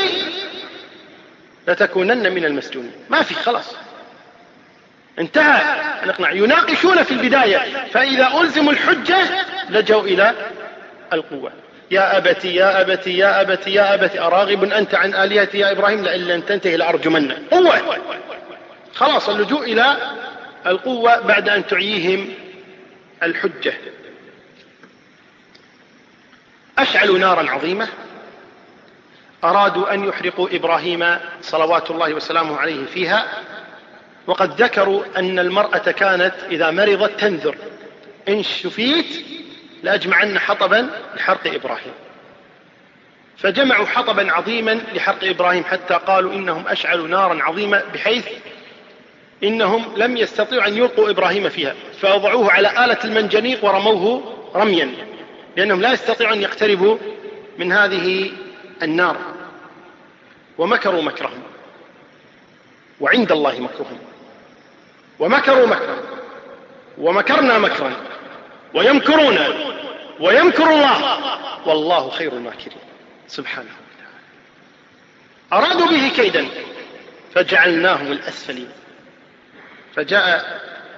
لتكونن من المسجونين. ما في، خلاص انتهى الإقناع. يناقشون في البداية، فإذا ألزموا الحجة لجوا إلى القوة. يا أبتي يا أبتي يا أبتي يا أبتي أراغب أنت عن آلهتي يا إبراهيم لئن لم تنتهي لأرجمنك. قوة، خلاص اللجوء إلى القوة بعد أن تعيهم الحجة. أشعلوا نارا عظيمة، أرادوا أن يحرقوا إبراهيم صلوات الله وسلامه عليه فيها، وقد ذكروا أن المرأة كانت إذا مرضت تنذر: إن شفيت لأجمعن حطبا لحرق إبراهيم. فجمعوا حطبا عظيما لحرق إبراهيم، حتى قالوا إنهم أشعلوا نارا عظيمة بحيث إنهم لم يستطيعوا أن يلقوا إبراهيم فيها، فوضعوه على آلة المنجنيق ورموه رميا، لأنهم لا يستطيعون أن يقتربوا من هذه النار. ومكروا مكرهم وعند الله مكرهم، ومكروا مكرا ومكرنا مكرا ويمكرون ويمكر الله والله خير الماكرين سبحانه وتعالى. أرادوا به كيدا فجعلناهم الأسفلين. فجاء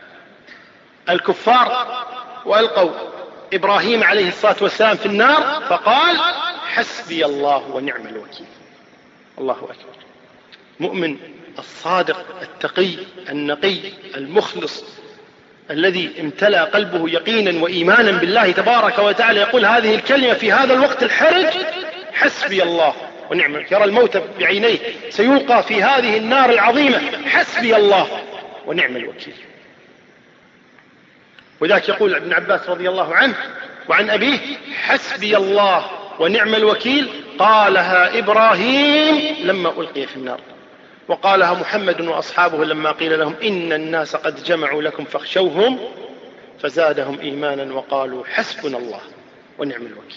الكفار وألقوا إبراهيم عليه الصلاة والسلام في النار، فقال: حسبي الله ونعم الوكيل. الله أكبر. مؤمن الصادق التقي النقي المخلص الذي امتلأ قلبه يقينا وإيمانا بالله تبارك وتعالى يقول هذه الكلمة في هذا الوقت الحرج: حسبي الله ونعم الوكيل. يرى الموت بعينيه سيوقع في هذه النار العظيمة: حسبي الله ونعم الوكيل. وذاك يقول ابن عباس رضي الله عنه وعن أبيه: حسبي الله ونعم الوكيل قالها إبراهيم لما ألقي في النار، وقالها محمد وأصحابه لما قيل لهم إن الناس قد جمعوا لكم فاخشوهم فزادهم إيمانا وقالوا حسبنا الله ونعم الوكيل.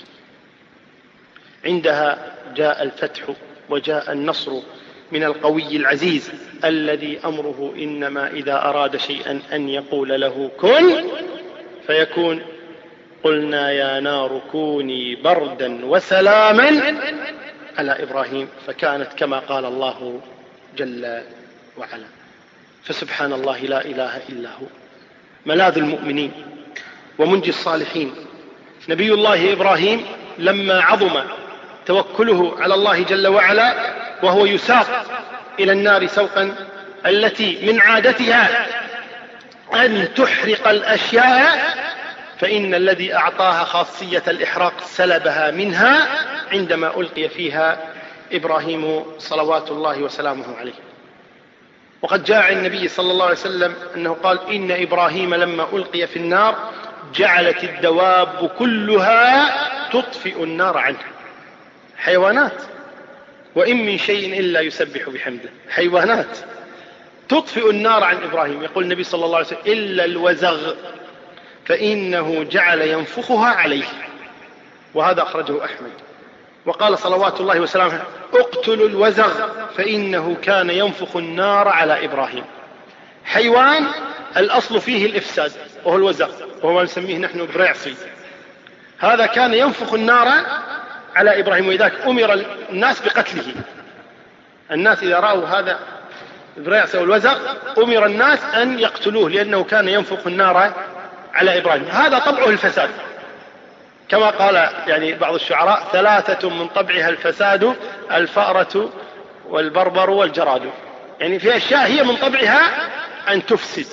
عندها جاء الفتح وجاء النصر من القوي العزيز الذي أمره إنما إذا أراد شيئا أن يقول له كن فيكون. قلنا يا نار كوني بردا وسلاما على إبراهيم، فكانت كما قال الله جل وعلا. فسبحان الله لا إله إلا هو ملاذ المؤمنين ومنجي الصالحين. نبي الله إبراهيم لما عظم توكله على الله جل وعلا وهو يساق إلى النار سوقا التي من عادتها أن تحرق الأشياء، فإن الذي أعطاها خاصية الإحراق سلبها منها عندما ألقي فيها إبراهيم صلوات الله وسلامه عليه. وقد جاء عن النبي صلى الله عليه وسلم أنه قال: إن إبراهيم لما ألقي في النار جعلت الدواب كلها تطفئ النار عنه. حيوانات، وإن من شيء إلا يسبح بحمده. حيوانات تطفئ النار عن إبراهيم. يقول النبي صلى الله عليه وسلم: إلا الوزغ فإنه جعل ينفخها عليه. وهذا أخرجه أحمد. وقال صلوات الله وسلامه: اقتلوا الوزغ فإنه كان ينفخ النار على إبراهيم. حيوان الأصل فيه الإفساد وهو الوزغ، وهو ما نسميه نحن برعصي. هذا كان ينفخ النار على إبراهيم، وإذاك أمر الناس بقتله. الناس إذا رأوا هذا البرعصي والوزغ أمر الناس أن يقتلوه، لأنه كان ينفخ النار على إبراهيم. هذا طبعه الفساد، كما قال يعني بعض الشعراء: ثلاثة من طبعها الفساد: الفأرة والبربر والجراد. يعني في أشياء هي من طبعها أن تفسد.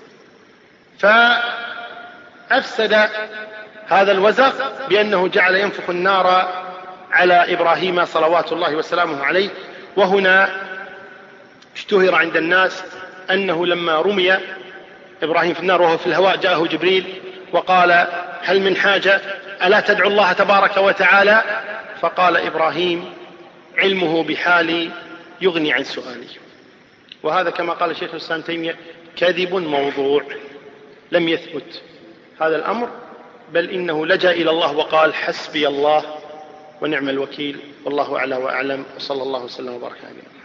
فأفسد هذا الوزغ بأنه جعل ينفخ النار على إبراهيم صلوات الله وسلامه عليه. وهنا اشتهر عند الناس أنه لما رمي إبراهيم في النار وهو في الهواء جاءه جبريل وقال: هل من حاجة؟ ألا تدعو الله تبارك وتعالى؟ فقال إبراهيم: علمه بحالي يغني عن سؤالي. وهذا كما قال الشيخ الإسلام تيمية كذب موضوع، لم يثبت هذا الأمر، بل إنه لجأ إلى الله وقال: حسبي الله ونعم الوكيل، والله أعلى وأعلم، وصلى الله وسلم وبارك على نبينا.